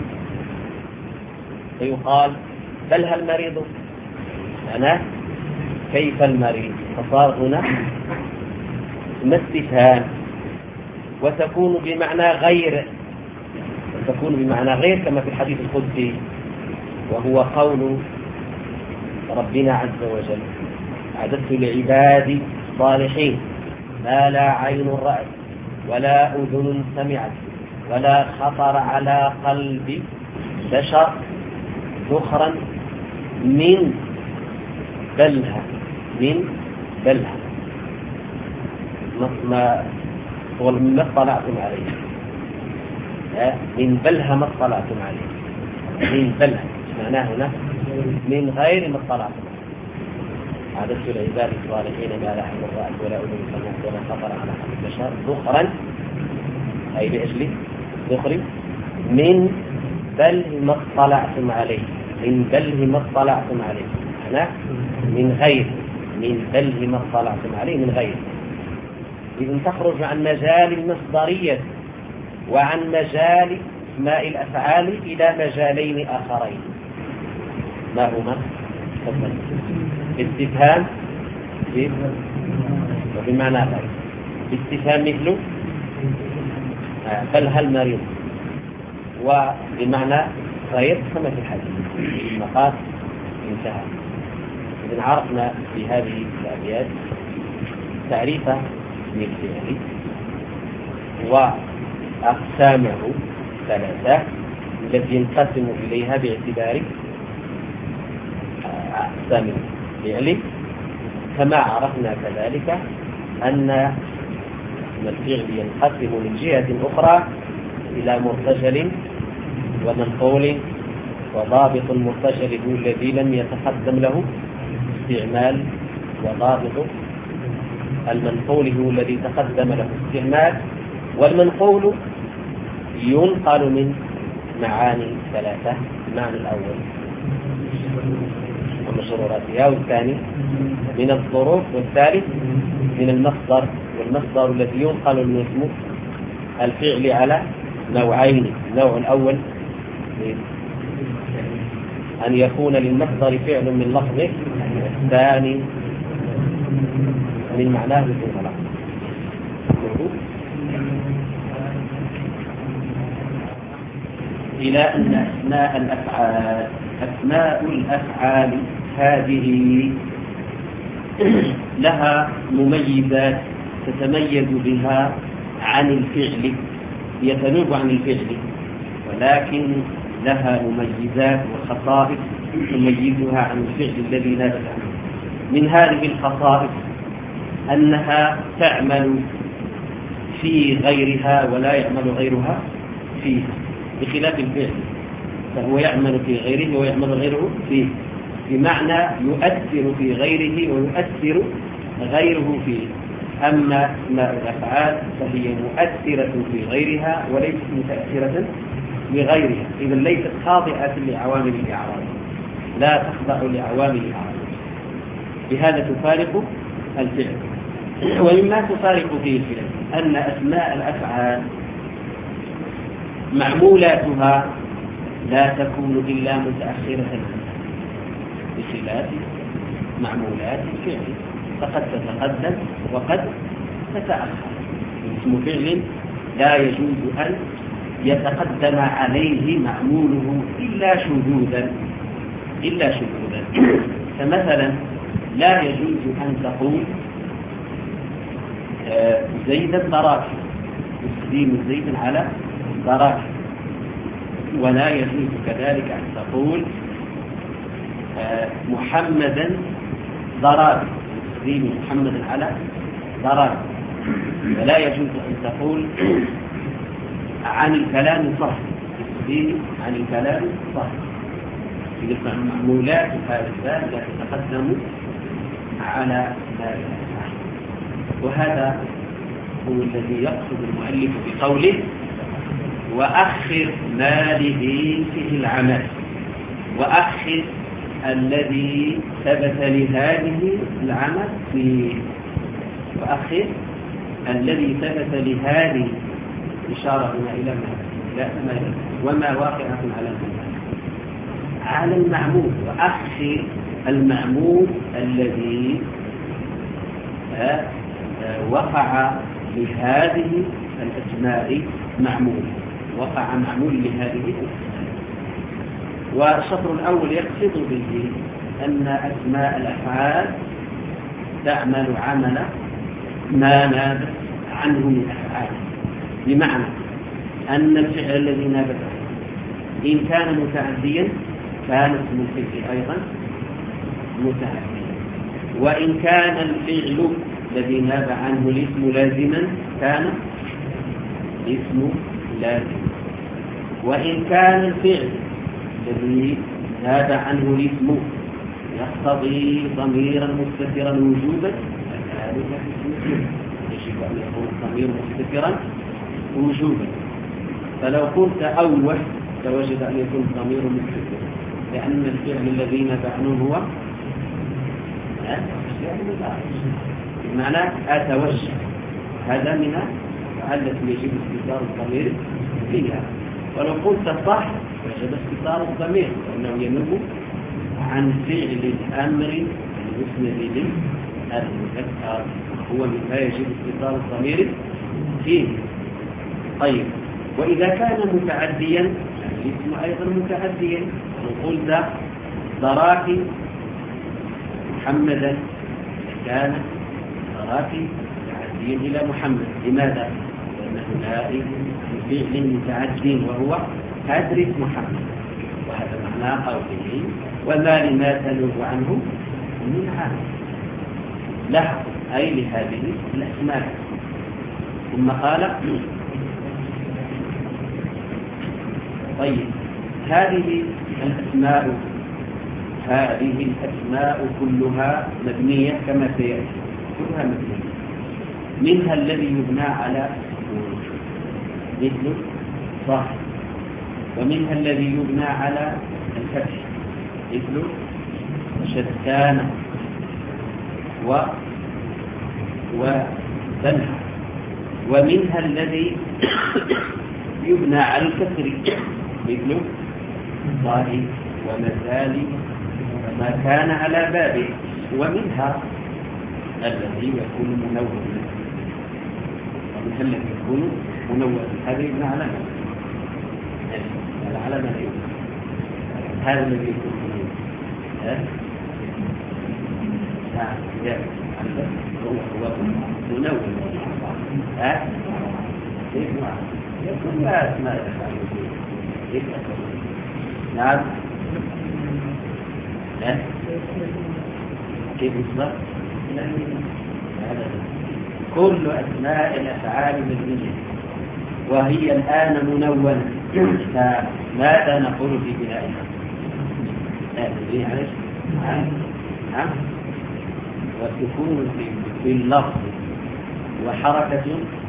فيقال بلها المريض، معناه كيف المريض، فصار هنا استفهام. وتكون بمعنى غير، وتكون بمعنى غير كما في الحديث القدسي، وهو قول ربنا عز وجل أعددت لعبادي الصالحين ما لا عين رأت ولا أذن سمعت ولا خطر على قلب بشر ذخرا من بلها من بلها ما ما اطلعتم عليه، من بلها ما اطلعتم عليه، من بلها معناه هنا من غير ما اطلعتم عليه. عددت العباد الصالحين ما لا عين رأت ولا أذن سمعت ولا خطر على قلب بشر ذخرا، أي لأجل ذخر من بل ما اطلعتم عليه، من بل ما اطلعتم عليه معناه من غير، من بل ما اطلعتم عليه من غير. إذن تخرج عن مجال المصدرية وعن مجال اسماء الأفعال إلى مجالين آخرين. ما هما؟ استفهام وبمعنى غير. استفهام مثل بل هل مريض، وبمعنى غير كما في الحديث المقاس انتهى. إذن عرفنا في هذه الأبيات تعريف الفعل وأقسامه ثلاثة التي ينقسم إليها باعتبار أقسام الفعل. كما عرفنا كذلك أن الفعل ينقسم من جهة أخرى إلى مرتجل ومنقول، وضابط المرتجل هو الذي لم يتقدم له استعمال، وضابط المنقول هو الذي تقدم له استعمال. والمنقول ينقل من معاني ثلاثة: المعنى الأول ومشروراتها، والثاني من الظروف، والثالث من المصدر. والمصدر الذي ينقل من اسمه الفعل على نوعين: النوع الأول أن يكون للمصدر فعل من لفظه، والثاني من معناه بدون لفظ. إلى أن أسماء الأفعال أسماء الأفعال هذه لها مميزات تتميز بها عن الفعل، يتنوب عن الفعل، ولكن لها مميزات وخصائص تميزها عن الفعل الذي نابت عنه. من هذه الخصائص أنها تعمل في غيرها ولا يعمل غيرها فيها، بخلاف الفعل فهو يعمل في غيره ويعمل غيره فيه، بمعنى يؤثر في غيره ويؤثر غيره فيه. أما أسماء الأفعال فهي مؤثرة في غيرها وليست متأثرة بغيرها، إذا ليست خاضعة لعوامل الإعراب، لا تخضع لعوامل الإعراب، بهذا تفارق الفعل. ومما تفارق فيه الفعل أن أسماء الأفعال معمولاتها لا تكون إلا متأخرة بخلاف معمولات الفعل، فقد تتقدم وقد تتأخر. اسم فعل لا يجوز أن يتقدم عليه معموله إلا شذوذا إلا شذوذا فمثلا لا يجوز أن تقول زيدا ضراكي، تقديم زيد على ضراكي، ولا يجوز كذلك أن تقول محمدا ضراكي، تقديم محمد على ضراكي، ولا يجوز أن تقول عن الكلام صح، تقديم عن الكلام صح. إذا معمولات هذا الباب لا تتقدم على ما يفعل. وهذا هو الذي يقصد المؤلف بقوله وأخر ما لذي فيه العمل، وأخر الذي ثبت لهذه العمل فيه، وأخر الذي ثبت لهذه إشارة إلى ما لا وما واقعة على المعمول على المعمول وأخر المعمول الذي وقع لهذه الأسماء معمول، وقع معمول لهذه الأسماء. والشطر الأول يقصد به أن أسماء الأفعال تعمل عمل ما نابت عنه من أفعال، بمعنى أن الفعل الذي نابت عنه إن كان متعديا كان اسم الفعل أيضا متعديا، وإن كان الفعل الذي ناب عنه الاسم لازما كان اسم لازم، وإن كان الفعل الذي ناب عنه الاسم يقتضي ضميرا مستترا وجوبا فذلك اسم يجب أن يكون الضمير مستترا وجوبا. فلو قلت أول توجد أن يكون الضمير مستترا، لأن الفعل الذي ناب عنه هو بمعنى أتوجه، هذا من التي يجب استتار الضمير فيها. ولو قلت صح وجب استتار الضمير لأنه ينوب عن فعل الأمر المسند للمذكر، هو مما يجب استتار الضمير فيه. طيب، وإذا كان متعديا الاسم أيضا متعديا، لو قلت ضراكي محمدا كان ضراكي متعديا إلى محمد. لماذا؟ لأنه نائب فعل متعد وهو أدرك محمد، وهذا معنى قوله وما لما تنوب عنه من عام له، أي لهذه الأسماء. ثم قال طيب هذه الأسماء هذه الأسماء كلها مبنية كما سيأتي، كلها مبنية، منها الذي يبنى على مثل صح، ومنها الذي يبنى على الفتح مثل شتان و وبنها، ومنها الذي يبنى على الكسر مثل ضاهي ومثالي وما كان على بابه، ومنها الذي يكون منوّا، ومنها الذي يكون منوّا، هذا يبنى على على ما لا يمكن. هذا الذي يكون منون. ها؟ نعم. هو هو منون. ها؟ يكون لا أسماء نعم. لا كيف يصدق؟ كل أسماء الأفعال مبنية وهي الآن منونة، فماذا نقول في بنائها؟ لا تدري عليك؟ نعم. وسكون في اللفظ وحركة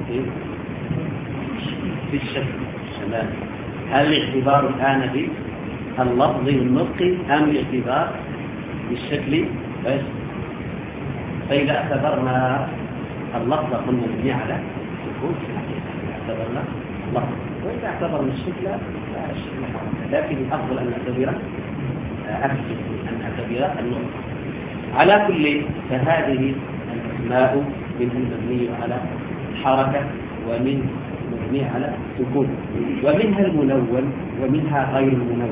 في الشكل. تمام. هل الاعتبار الآن باللفظ النطقي أم الاعتبار بالشكل بس؟ فإذا اعتبرنا اللفظ قلنا مبني على سكون اعتبرنا اللفظ، وإذا اعتبرنا الشكل لا الشكل حركة، لكن الأفضل أن نعتبر أفضل أن نعتبر النطق. على كل فهذه الأسماء منها المبني على حركة ومن مبني على سكون، ومنها المنون ومنها غير المنون.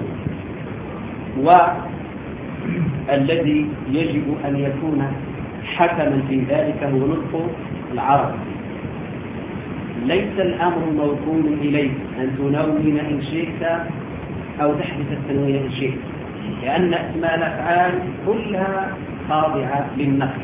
والذي يجب أن يكون حكما في ذلك هو نطق العرب. ليس الأمر موكول إليك أن تنون إن شئت أو تحدث التنوين إن شئت، لأن أسماء الأفعال كلها خاضعة للنقل،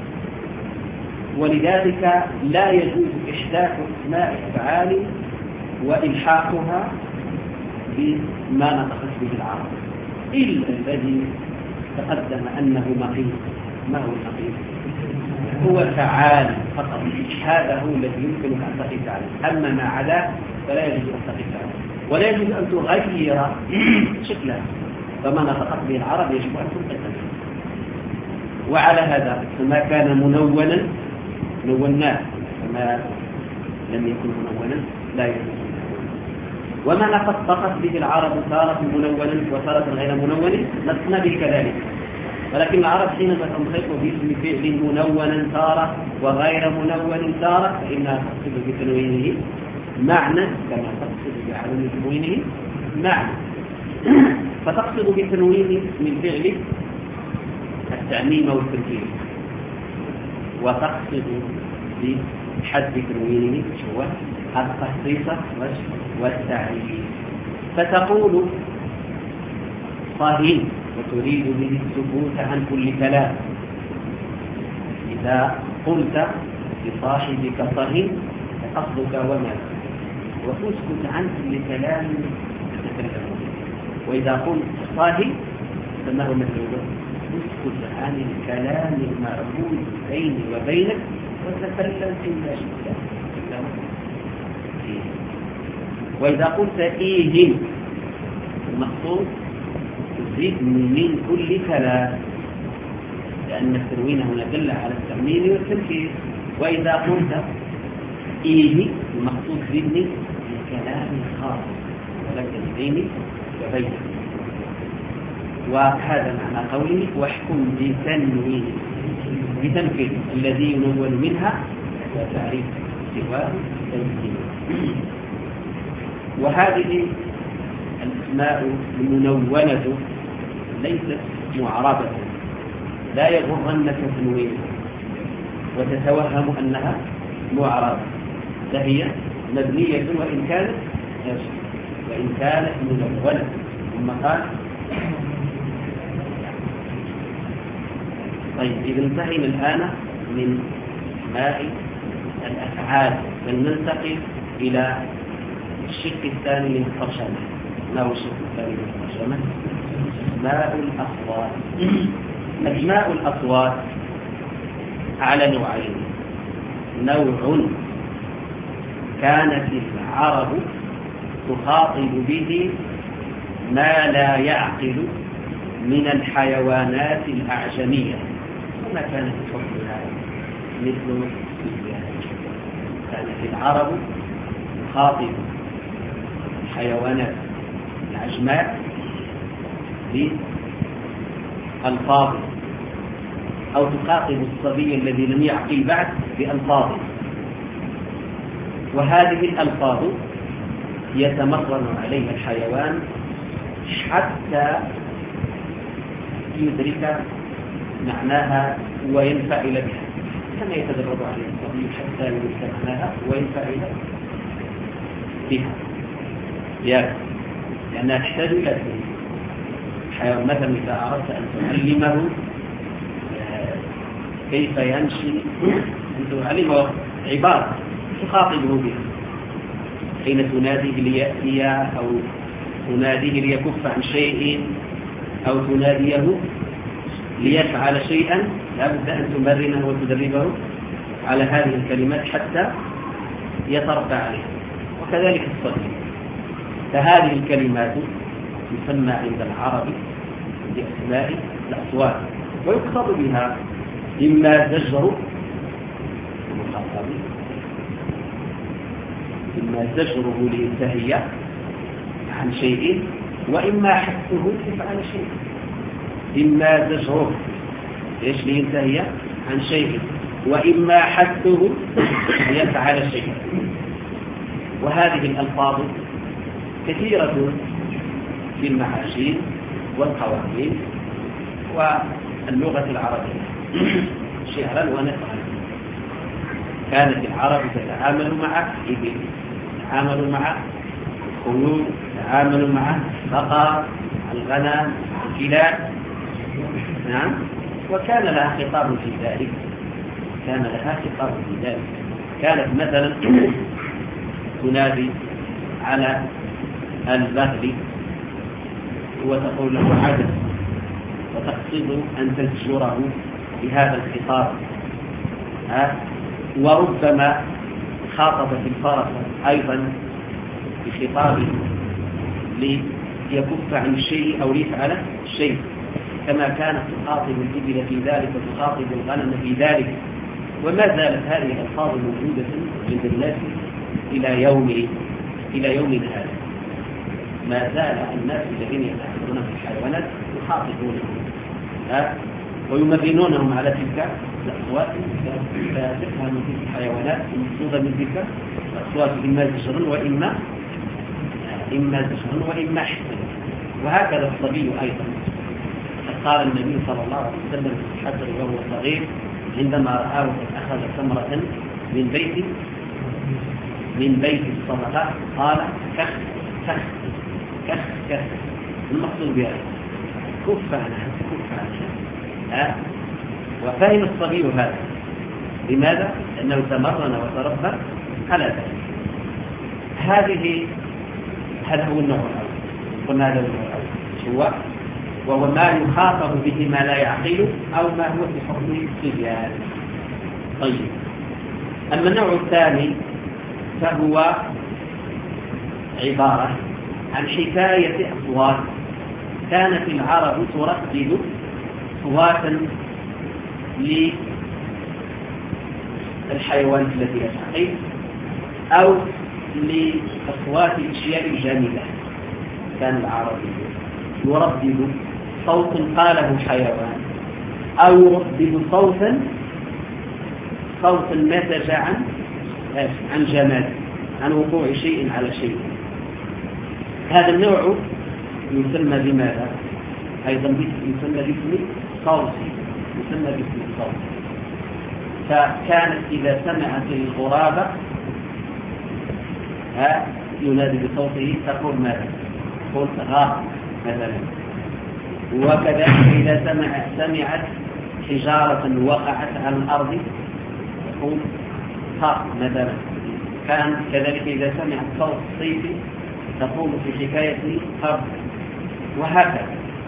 ولذلك لا يجوز إحداث أسماء أفعال وإلحاقها بما نطقت به العرب، إلا الذي تقدم أنه مقيم. ما هو المقيم؟ هو فعال فقط، هذا هو الذي يمكن أن تقيس عليه. أما ما عدا فلا يجوز أن تقيس عليه، ولا يجوز أن تغير شكلها، فما نطقت به العرب يجب أن تنقل. وعلى هذا فما كان منونا نوناه، وما لم يكن منونا لا يجوز. وما نطقت به العرب صارت منونا وصارت غير منون نطقنا به كذلك، ولكن العرب حينما تنطق باسم فعل منونا صار وغير منون صار فإنها تقصد بتنوينه معنى كما تقصد بعدم تنوينه معنى. فتقصد بتنوين من فعل التعميم والتنكير، وتقصد بحد تنوينه هو التخصيص والتعريف. فتقول صهين وتريد به السكوت عن كل كلام. إذا قلت لصاحبك صهين قصدك وما وتسكت عن كل كلام تتكلم. وإذا قلت صاهي فما هو مثله؟ تسكت عن الكلام المعقول بيني وبينك وتتكلم فيما شئت. وإذا قلت إيه المقصود تزيد من كل كلام، لأن التنوين هنا دل على التعميم والتنكير. وإذا قلت إيه المقصود ذهني الكلام خاص ولك بيني وبينك. وهذا معنى قوله واحكم بتنوين بتنكير الذي ينون منها وتعريف سواه تنكير. وهذه الأسماء المنونة ليست معربة، لا يغرنك تنوين وتتوهم أنها معربة، فهي مبنية وإن كانت وإن كانت منونة. ثم قال طيب إذا انتهينا الآن من أسماء الأفعال فلننتقل إلى الشق الثاني من الترجمة. ما هو الشق الثاني من الترجمة؟ أسماء الأصوات. أسماء الأصوات على نوعين: نوع كانت العرب تخاطب به ما لا يعقل من الحيوانات الأعجمية، وما كانت تفضلها مثل كانت العرب تخاطب الحيوانات العجماء بألفاظ، أو تخاطب الصبي الذي لم يعقل بعد بألفاظ، وهذه الألفاظ يتمرن عليها الحيوان حتى يدرك معناها وينفعل بها، كما يتدرب عليه الصبي حتى يدرك معناها وينفعل بها، لأنها تحتاج إلى حيوان. مثلا إذا أردت أن تعلمه كيف يمشي، أن تعلمه عبارة تخاطبه بها حين تناديه ليأتي أو تناديه ليكف عن شيء أو تناديه ليفعل شيئا، لا بد أن تمرنه وتدربه على هذه الكلمات حتى يتربى عليها. وكذلك الصدق، فهذه الكلمات يسمى عند العرب بأسماء الأصوات، ويقصد بها إما زجر المخاطب، إما زجره لينتهي عن شيء، وإما حثه ليفعل شيء. إما زجره إيش لينتهي عن شيء، وإما حثه ليفعل شيء. وهذه الألفاظ كثيرة في المعاشين والقوانين واللغة العربية شعرا ونثرا. كانت العرب تتعامل مع الإبل، تتعامل مع الخيول، تتعامل مع البقر، الغنم، الكلاب، نعم، وكان لها خطاب في ذلك، كان لها خطاب في ذلك. كانت مثلا تنادي على البغل وتقول له عدل، وتقصد أن تزجره بهذا الخطاب. وربما خاطبت الفرس أيضا بخطاب ليكف عن الشيء أو ليفعل الشيء، كما كانت تخاطب الإبل في ذلك وتخاطب الغنم في ذلك. وما زالت هذه الألفاظ موجودة عند الناس إلى يوم إلى يومنا هذا. ما زال الناس الذين يتحدثون في الحيوانات يخاطبونهم ويمرنونهم على تلك الأصوات، فتفهم تلك الحيوانات المقصودة من تلك الأصوات إما زجرا وإما إما زجرا وإما حسنا. وهكذا الصبي أيضا. قال النبي صلى الله عليه وسلم في الحجر وهو صغير عندما رآه قد أخذ ثمرة من بيت من بيت الصدقة قال كخ كخ كخ كخ، المقصود بها كف عنها كف عنها. وفهم الصبي هذا. لماذا؟ لأنه تمرن وتربى على ذلك. هذه هذا هو النوع الأول. قلنا هذا هو النوع الأول هو وهو ما يخاطب به ما لا يعقل أو ما هو في حكم الصبيان. طيب، أما النوع الثاني فهو عبارة عن حكاية أصوات كانت العرب تردد أصواتا للحيوانات التي لا تعقل أو لأصوات الأشياء الجامدة. كان العرب يردد صوت قاله حيوان أو يردد صوتا صوتا نتج عن عن جماد، عن وقوع شيء على شيء. هذا النوع يسمى بماذا؟ أيضا يسمى باسم صوتي، يسمى باسم الصوت. فكانت إذا سمعت الغرابة ها ينادي بصوته تقول ماذا؟ تقول غار مثلا. وكذلك إذا سمعت سمعت حجارة وقعت على الأرض تقول ها مثلا. كان كذلك إذا سمعت صوت الصيف تقول في حكاية قرب، وهكذا.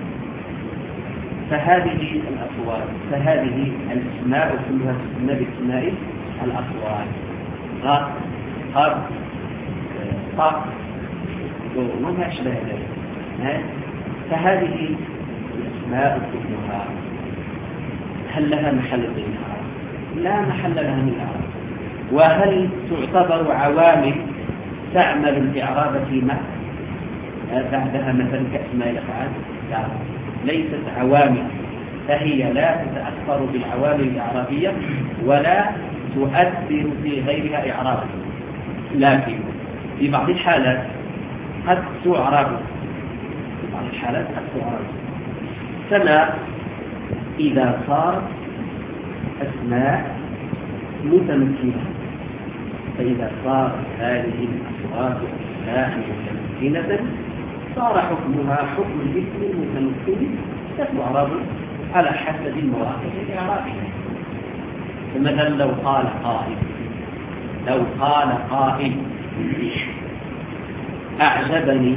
فهذه الأصوات فهذه الأسماء كلها تسمى باسماء الأصوات. غار، قرب، طاق، وما أشبه ذلك. فهذه الأسماء كلها هل لها محل من العرب؟ لا محل لها من العرب. وهل تعتبر عوامل تعمل الإعراب فيما بعدها مثلا كأسماء الأفعال؟ لا، ليست عوامل، فهي لا تتأثر بالعوامل الإعرابية ولا تؤثر في غيرها إعرابا. لكن في بعض الحالات قد تعرب بعض الحالات حتى عرض. كما إذا صار أسماء متمكنة، فإذا صار هذه الأصوات أسماء متمكنة صار حكمها حكم الاسم المتمكن تعرب على حسب المواقف الإعرابية. فمثلا لو قال قائل لو قال قائل أعجبني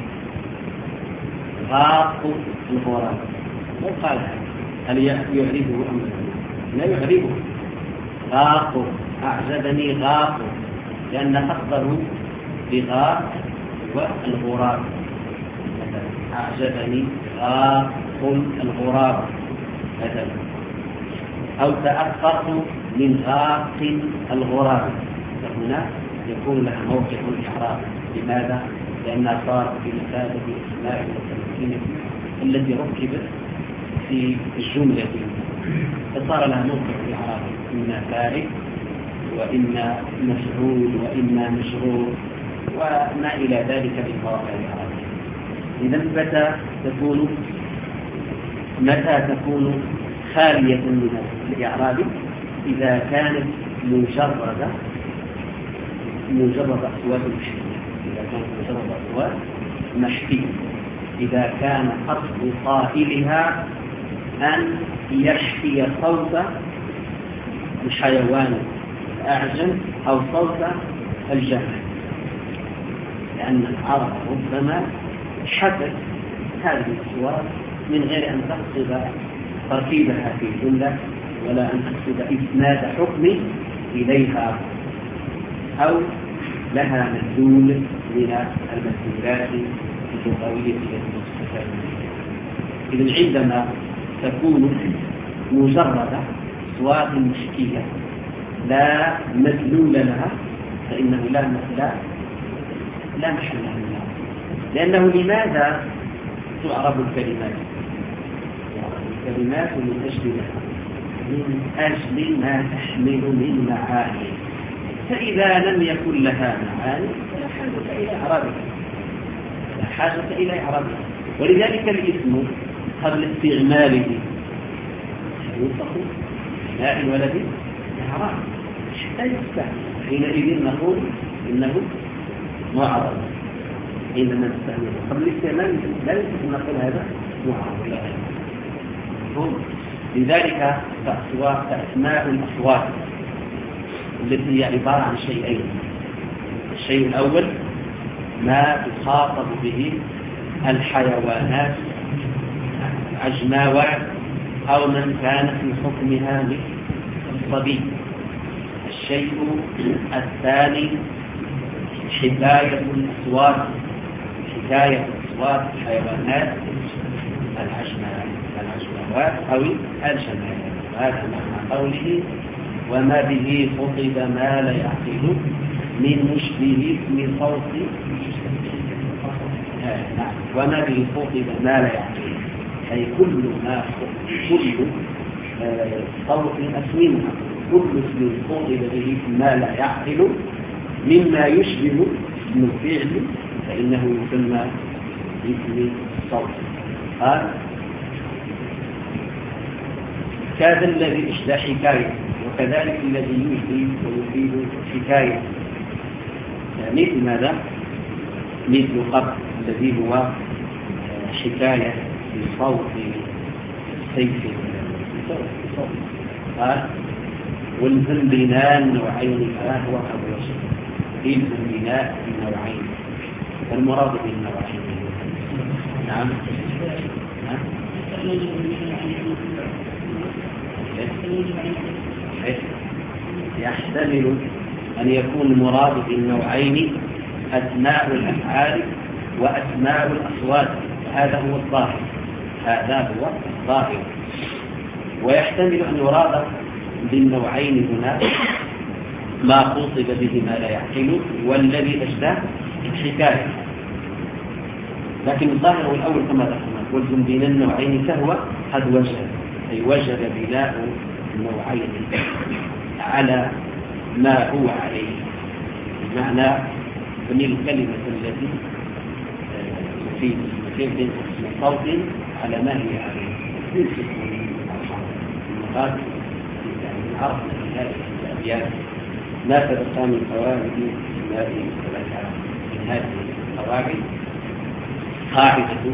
غاق الغراب، لو قال هل يعرفه أم لا يعرفه؟ غاق أعجبني غاق، لأن قصده بغاق والغراب. مثلا أعجبني غاق الغراب مثلا، أو تأثرت من غاق الغراب، فهنا يكون لها موقع الإعراب. لماذا؟ لأنها صارت في مثابة أسماء المتمكنة التي ركبت في الجملة، فصار لها موقع الإعراب، إما فاعل وإما مفعول وإما مشغول وما إلى ذلك من مواقع الإعراب. إذا متى تكون متى تكون خالية من الإعراب؟ إذا كانت مجرد مجرد أصوات محكية. إذا كانت مجرد أصوات محكية إذا كان قصد قائلها أن يحكي صوت الحيوان الأعجم أو صوت الجمل، لأن العرب ربما حدث هذه الأصوات من غير أن تقصد تركيبها في الجملة ولا أن تقصد إسناد حكم إليها أو لها مدلول من المدلولات اللغوية التي تستفاد منها. إذن عندما تكون مجرد أصوات محكية لا مدلول لها فإنه لا لا لا محل لها. لأنه لماذا تعرب الكلمات؟ الكلمات من أجل من أجل ما تحمل من معاني، فإذا لم يكن لها معاني فلا حاجة إلى إعرابها لا حاجة إلى إعرابها. ولذلك الاسم قبل استعماله يوصف لا الولد إعراب حتى يستعمل، حينئذ نقول إنه معرب. حينما نستعمله قبل الاستعمال لا يمكن أن نقول هذا معرب لا غير. لذلك فأسماء الأصوات التي هي عبارة عن شيئين: الشيء الأول ما تخاطب به الحيوانات العجماوات أو من كان في حكمها مثل الصبي. الشيء الثاني حكاية الأصوات حكاية أصوات الحيوانات العجماوات أو الجمال. هذا معنى قوله وما به خطب ما لا يعقل من مشبه اسم صوت نعم وما به خطب ما لا يعقل، أي كل ما كل صوت أسمنها كل اسم خطب به ما لا يعقل مما يشبه اسم الفعل فإنه يسمى اسم الصوت. قال كذا الذي اشبه حكاية وكذلك الذي يشبه ويفيد حكاية، مثل ماذا؟ مثل قبل الذي هو حكاية في صوت السيف. قال والذنبنان نوعين فهو أبو وجه. الذنبناء النوعين، المراد بالنوعين نعم نعم يحتمل أن يكون المراد بالنوعين أسماء الأفعال وأسماء الأصوات، هذا هو الظاهر هذا هو الظاهر ويحتمل أن يراد بالنوعين هنا ما خطب به ما لا يعقل والذي أشبه الحكاية. لكن الظاهر الأول كما ذكرنا والجم بين النوعين فهو قد وجد، أي وجد بناء النوعين على ما هو عليه، بمعنى من الكلمة التي تفيد فعل اسم صوت على ما هي عليه من سكون المقال عرفنا في هذه الأبيات ما تبقى من قواعد اسماء الأفعال. من هذه القواعد قاعدة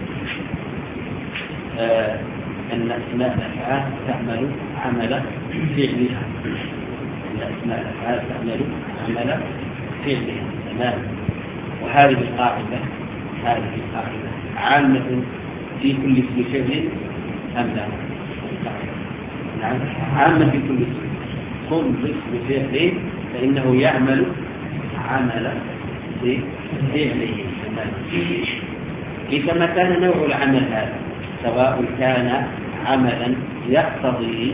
آه أن أسماء الأفعال تعمل عمل فعلها. أن أسماء الأفعال تعمل عمل فعلها تمام. وهذه القاعدة هذه القاعدة عامة في كل اسم فعل أم لا؟ نعم عامة في كل اسم. كل اسم فعل فإنه يعمل عمل فعله تمام. إذا ما كان نوع العمل هذا سواء كان عملا يقتضي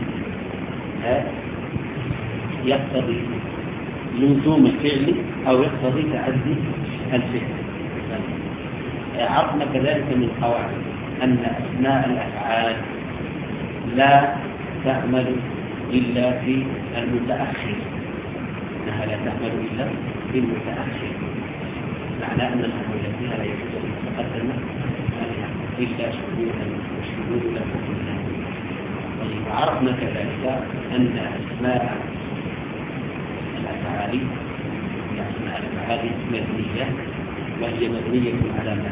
يقتضي لزوم الفعل أو يقتضي تعدي الفعل. عرفنا كذلك من قواعد أن أسماء الأفعال لا تعمل إلا في المتأخر. أنها لا تعمل إلا في المتأخر، معنى أن الأمور فيها لا يجوز أن تتقدم إلا شهودا والشهود لا تكون. طيب عرفنا كذلك أن أسماء الأفعال يعني أسماء الأفعال مبنية، وهي مبنية على ما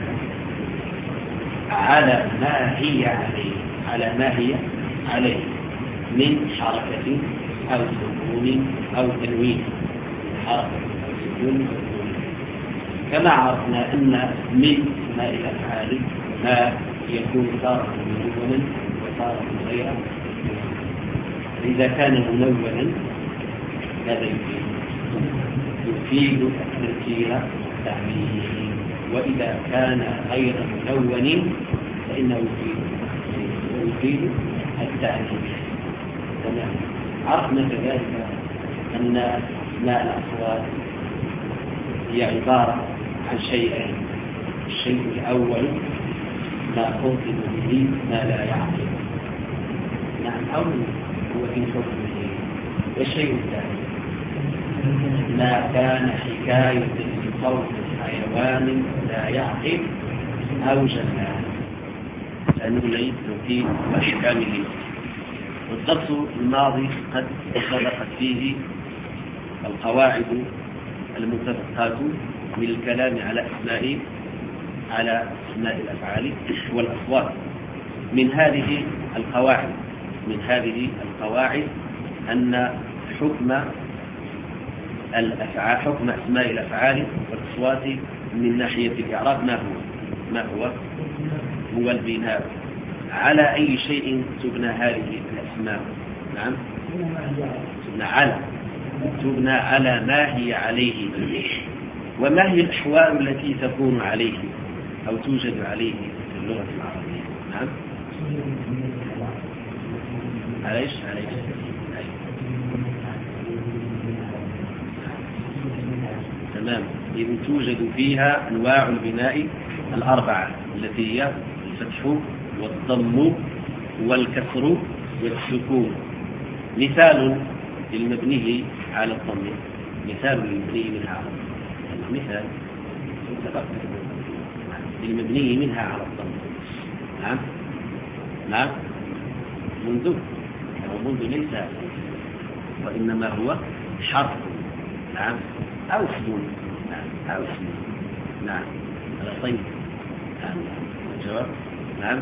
على ما هي عليه على ما هي عليه من حركة أو سكون أو تنوين. حركة أو سكون أو تنوين. كما عرفنا أن من أسماء الأفعال ما يكون تارة منونا وتارة غير. إذا كان منونا هذا يفيد يفيد التذكير التعميم، وإذا كان غير منون فإنه يفيد يفيد التعميم تمام. عرفنا كذلك أن أسماء الأصوات هي عبارة عن شيئين. الشيء الأول ما خوطب به ما لا يعقل، نعم أو هو في خوطب به. والشيء الثاني ما كان حكاية لصوت حيوان لا يعقل أو جنان، لأنه ليس في أحكامه. والدرس الماضي قد سبقت فيه القواعد المتبقات من الكلام على أسماء على أسماء الأفعال والأصوات. من هذه القواعد من هذه القواعد أن حكم الأفعال حكم أسماء الأفعال والأصوات من ناحية الإعراب ما هو ما هو هو البناء. على أي شيء تبنى هذه الأسماء؟ نعم تبنى على تبنى على ما هي عليه. وما هي الأحوال التي تكون عليه أو توجد عليه في اللغة العربية؟ نعم عليش عليش تمام. إذن توجد فيها أنواع البناء الأربعة التي هي الفتح والضم والكسر والسكون. مثال للمبني على الضم مثال للمبني منها على الضم مثال للمبني منها على الضم نعم نعم منذ ومنذ ليس وإنما هو حرف نعم أو اسم نعم أو اسم نعم هذا طيب نعم الجواب نعم.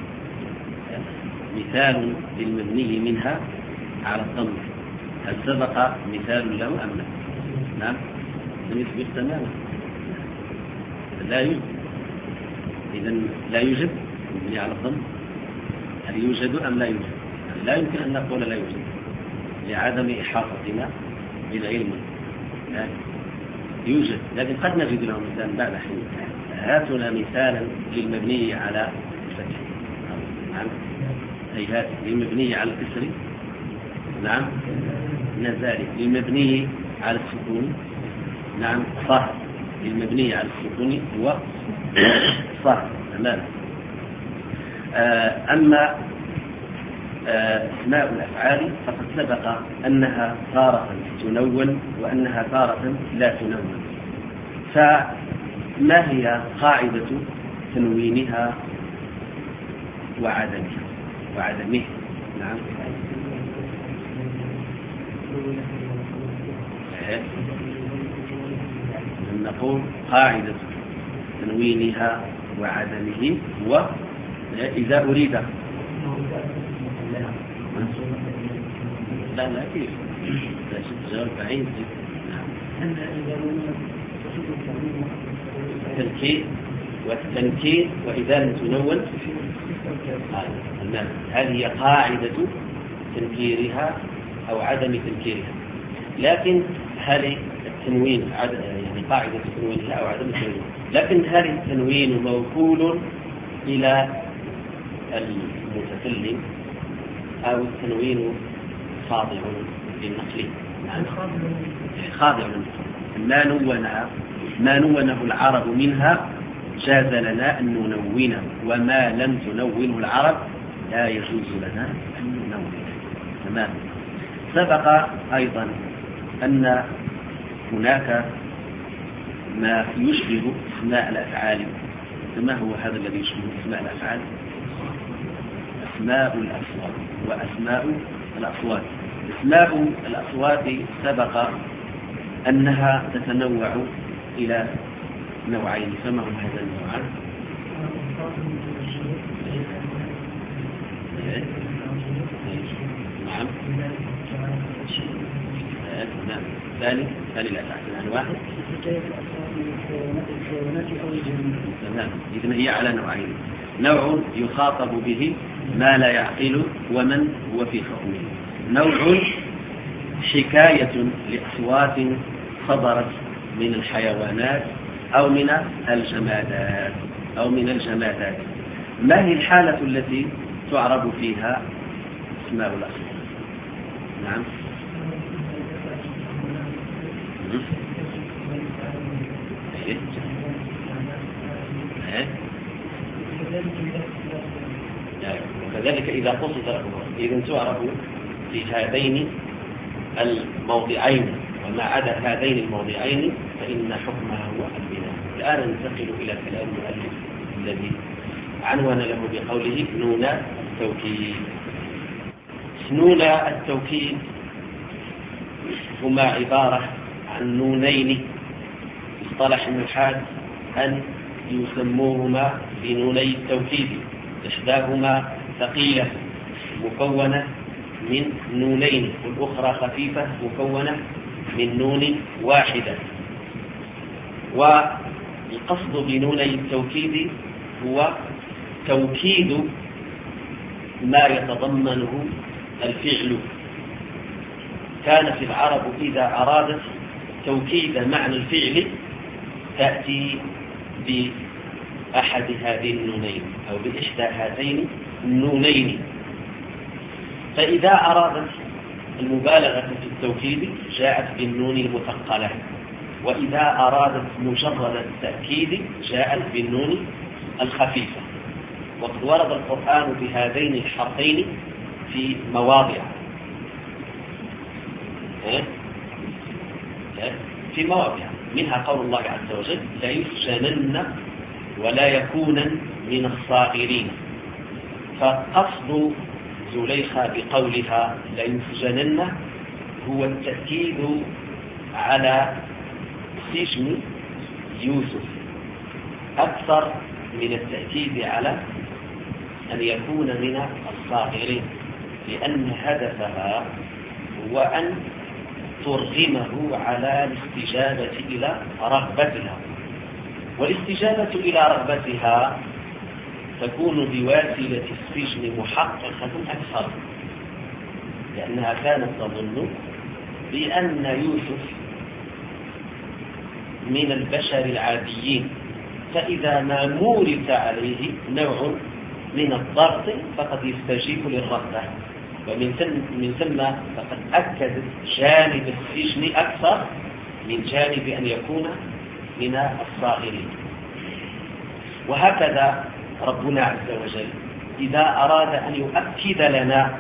مثال للمبني منها على الضم هل سبق مثال له أم لا؟ نعم لم يسبق تماما لا يوجد. إذن لا يوجد مبني على الضم. هل يوجد أم لا يوجد؟ لا يمكن أن نقول لا يوجد لعدم إحاطتنا بالعلم. يوجد لكن قد نجد له مثال بعد حين. هاتنا مثالا للمبني على الفتح نعم أي هات للمبني على الكسر نعم ذلك للمبني على السكون نعم صح للمبني على السكون هو صح تمام. أما أسماء الأفعال فقد سبق أنها تارة تنون وأنها تارة لا تنون. فما هي قاعدة تنوينها وعدمها وعدمه. نعم. نقول قاعدة تنوينها وعدمه هو إذا أريد لا لا كيف لا جواب بعيد. التنكير والتنكير وإذا لم تنون هذه هي قاعدة تنكيرها أو عدم تنكيرها. لكن هل التنوين يعني قاعدة تنوينها أو عدم تنوينها، لكن هل التنوين موكول إلى المتكلم أو التنوين خاضع للنقل؟ نعم خاضع للنقل. ما نونه ما نونه العرب منها جاز لنا أن ننونه، وما لم تنونه العرب لا يجوز لنا أن ننونه. تمام. سبق أيضا أن هناك ما يشبه اسماء الأفعال. ما هو هذا الذي يشبه اسماء الأفعال؟ أسماء الأصوات وأسماء الأصوات. أسماء الأصوات سبق أنها تتنوع إلى نوعين، فما هم هذا النوعان؟ نعم. نعم. ثاني ثاني الأفعال الأنواع. تمام. إذن هي على نوعين. نوع يخاطب به ما لا يعقل ومن هو في حكمه. نوع حكاية لأصوات صدرت من الحيوانات أو من الجمادات أو من الجمادات. ما هي الحالة التي تعرب فيها اسماء الأصوات؟ نعم. وكذلك إذا قصد الأمور إذن تعرف في هذين الموضعين، وما عدا هذين الموضعين فإن حكمها هو البناء. الآن ننتقل إلى كلام المؤلف الذي عنون له بقوله نون التوكيد. نون التوكيد هما عبارة عن نونين اصطلح النحاة أن يسموهما بنوني التوكيد. إحداهما ثقيلة مكونة من نونين، والأخرى خفيفة مكونة من نون واحدة. والقصد بنوني التوكيد هو توكيد ما يتضمنه الفعل. كانت العرب إذا أرادت توكيد معنى الفعل تأتي بأحد هذين النونين أو بإحدى هاتين النونين. فإذا أرادت المبالغة في التوكيد جاءت بالنون المثقلة، وإذا أرادت مجرد التأكيد جاءت بالنون الخفيفة. وقد ورد القرآن بهذين الحرفين في مواضع في مواضع منها قول الله عز وجل لا يسجنن ولا يكونن من الصاغرين. فقصد زليخة بقولها لا يسجنن هو التأكيد على سجن يوسف أكثر من التأكيد على أن يكون من الصاغرين، لأن هدفها هو أن ترغمه على الاستجابة إلى رغبتها، والاستجابة إلى رغبتها تكون بواسطة السجن محققة أكثر، لأنها كانت تظن بأن يوسف من البشر العاديين، فإذا ما مورس عليه نوع من الضغط فقد يستجيب للرغبة، ومن ثم من ثم فقد أكد جانب السجن أكثر من جانب أن يكون من الصاغرين. وهكذا ربنا عز وجل إذا أراد أن يؤكد لنا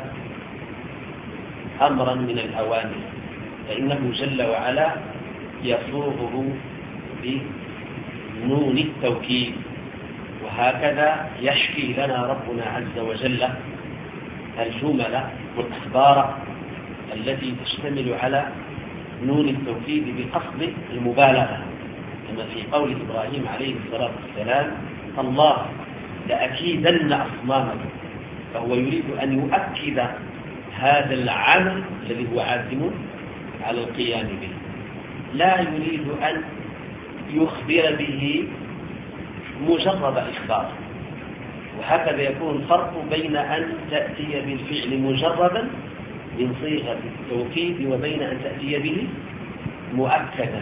أمرا من الأوامر فإنه جل وعلا يصوغه بنون التوكيد، وهكذا يحكي لنا ربنا عز وجل الجمل والأخبار التي تشتمل على نون التوكيد بقصد المبالغة، كما في قول إبراهيم عليه الصلاة والسلام: الله لأكيدن أصنامكم، فهو يريد أن يؤكد هذا العمل الذي هو عازم على القيام به، لا يريد أن يخبر به مجرد إخبار. وهكذا يكون الفرق بين أن تأتي بالفعل مجردا من صيغة التوكيد وبين أن تأتي به مؤكدا.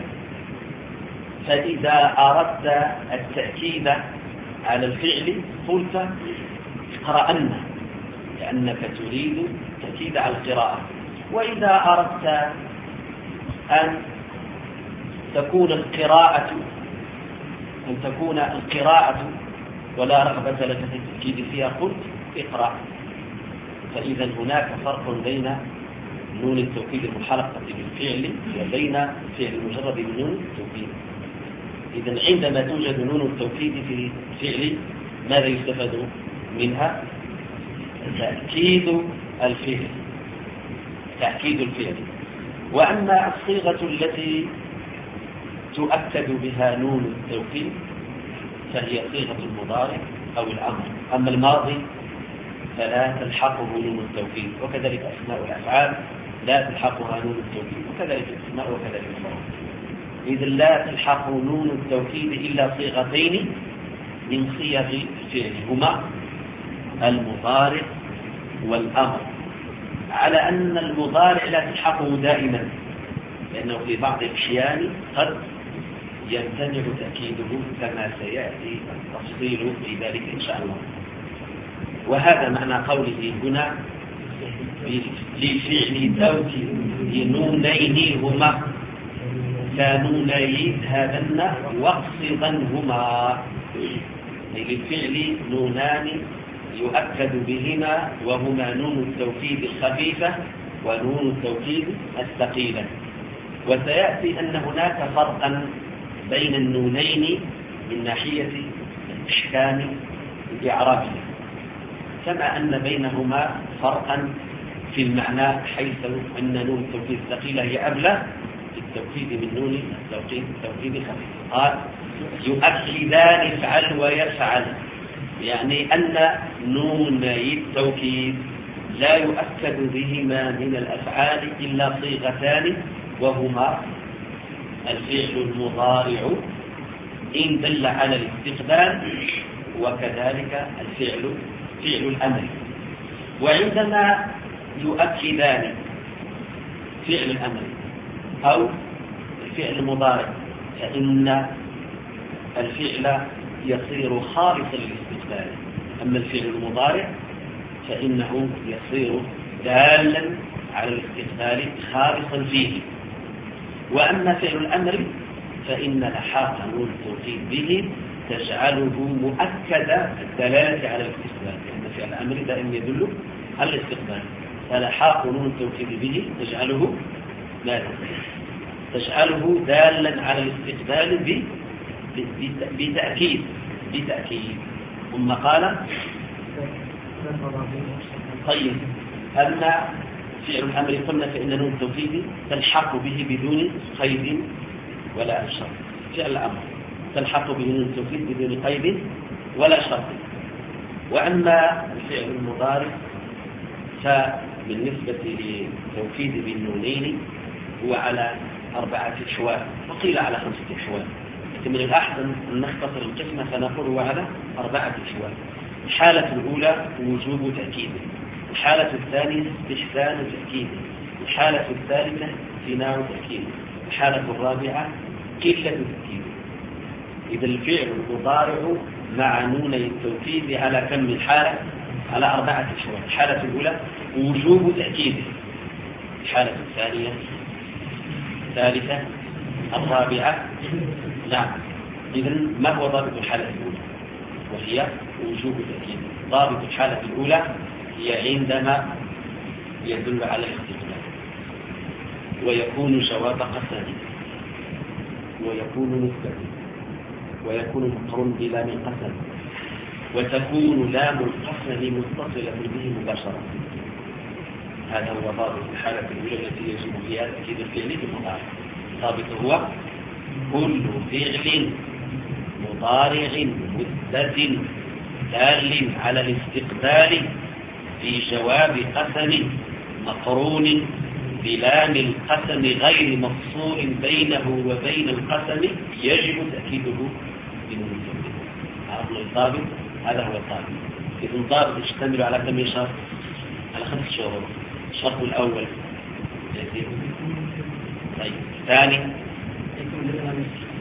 فإذا أردت التأكيد على الفعل قلت اقرأن، لأنك تريد التأكيد على القراءة. وإذا أردت أن تكون القراءة أن تكون القراءة ولا رغبة لك في التأكيد فيها قلت اقرأ. فإذا هناك فرق بين نون التوكيد المحركة بالفعل وبين الفعل المجرد من نون التوكيد. إذا عندما توجد نون التوكيد في الفعل ماذا يستفاد منها؟ تأكيد الفعل تأكيد الفعل. وأما الصيغة التي تؤكد بها نون التوكيد فهي صيغة المضارع أو الأمر. أما الماضي فلا تلحقه نون التوكيد، وكذلك أسماء الأفعال لا تلحقها نون التوكيد، وكذلك الأسماء وكذلك الصرف. إذا لا تلحق نون التوكيد إلا صيغتين من صيغ الفعل، هما المضارع والأمر، على أن المضارع لا تلحقه دائما، لأنه في بعض الأحيان قد يمتنع تأكيده كما سيأتي التفصيل في ذلك إن شاء الله. وهذا معنى قوله هنا لفعل توكيد نونين هما كنوني هذن واقصدنهما، للفعل نونان يؤكد بهما وهما نون التوكيد الخفيفة ونون التوكيد الثقيلة. وسيأتي أن هناك فرقا بين النونين من ناحية الإحكام الإعرابي، كما أن بينهما فرقا في المعنى، حيث أن نون التوكيد الثقيلة هي أبلغ في التوكيد من نون التوكيد التوكيد الخفيف. قال يؤكدان افعل ويفعل، يعني أن نوني التوكيد لا يؤكد بهما من الأفعال إلا صيغتان، وهما الفعل المضارع إن دل على الاستقبال، وكذلك الفعل فعل الأمر. وعندما يؤكدان فعل الأمر أو الفعل المضارع فإن الفعل يصير خالصا للاستقبال، أما الفعل المضارع فإنه يصير دالا على الاستقبال خالصا فيه. وأما فعل الأمر فإن لحاق نون التوكيد به تجعله مؤكد الدلالة على الاستقبال، لأن فعل الأمر دائما يدل على الاستقبال، فلحاق نون التوكيد به تجعله لا تجعله دالا على الاستقبال بتأكيد بتأكيد. ثم قال طيب أما فعل الأمر قلنا فإن نون التوكيد تلحق به بدون قيد ولا شرط. فعل الأمر تلحق به نون التوكيد بدون قيد ولا شرط. وأما الفعل المضارع فبالنسبة للتوكيد بالنونين هو على أربعة أحوال، وقيل على خمسة أحوال، لكن من الأحسن أن نختصر القسمة فنقول هو على أربعة أحوال. الحالة الأولى وجوب تأكيده، الحالة الثانية استحسان تأكيده، الحالة الثالثة امتناع تأكيده، الحالة الرابعة قلة تأكيده. إذا الفعل المضارع مع نوني التوكيد على كم من حالة؟ على أربعة أحوال. الحالة الأولى وجوب تأكيده، الحالة الثانية الثالثة الرابعة نعم. إذن ما هو ضابط الحالة الأولى؟ وهي وجوب تأكيد. ضابط الحالة الأولى هي عندما يدل على الاستقبال، ويكون جواب قسم، ويكون نسبة، ويكون مقرون بلا من قسم، وتكون لام القسم متصلة به مباشرة. هذا هو ضابط الحالة الأولى التي يجب فيها تأكيد الفعل بالمضارع. ضابط هو كل فعل مضارع مثبت دال على الاستقبال في جواب قسم مقرون بلام القسم غير مفصول بينه وبين القسم يجب تأكيده بنون التوكيد. عرفنا الضابط؟ هذا هو الضابط. إذن الضابط يشتمل على كم شرط؟ على خمس شروط. الشرط الأول طيب الثاني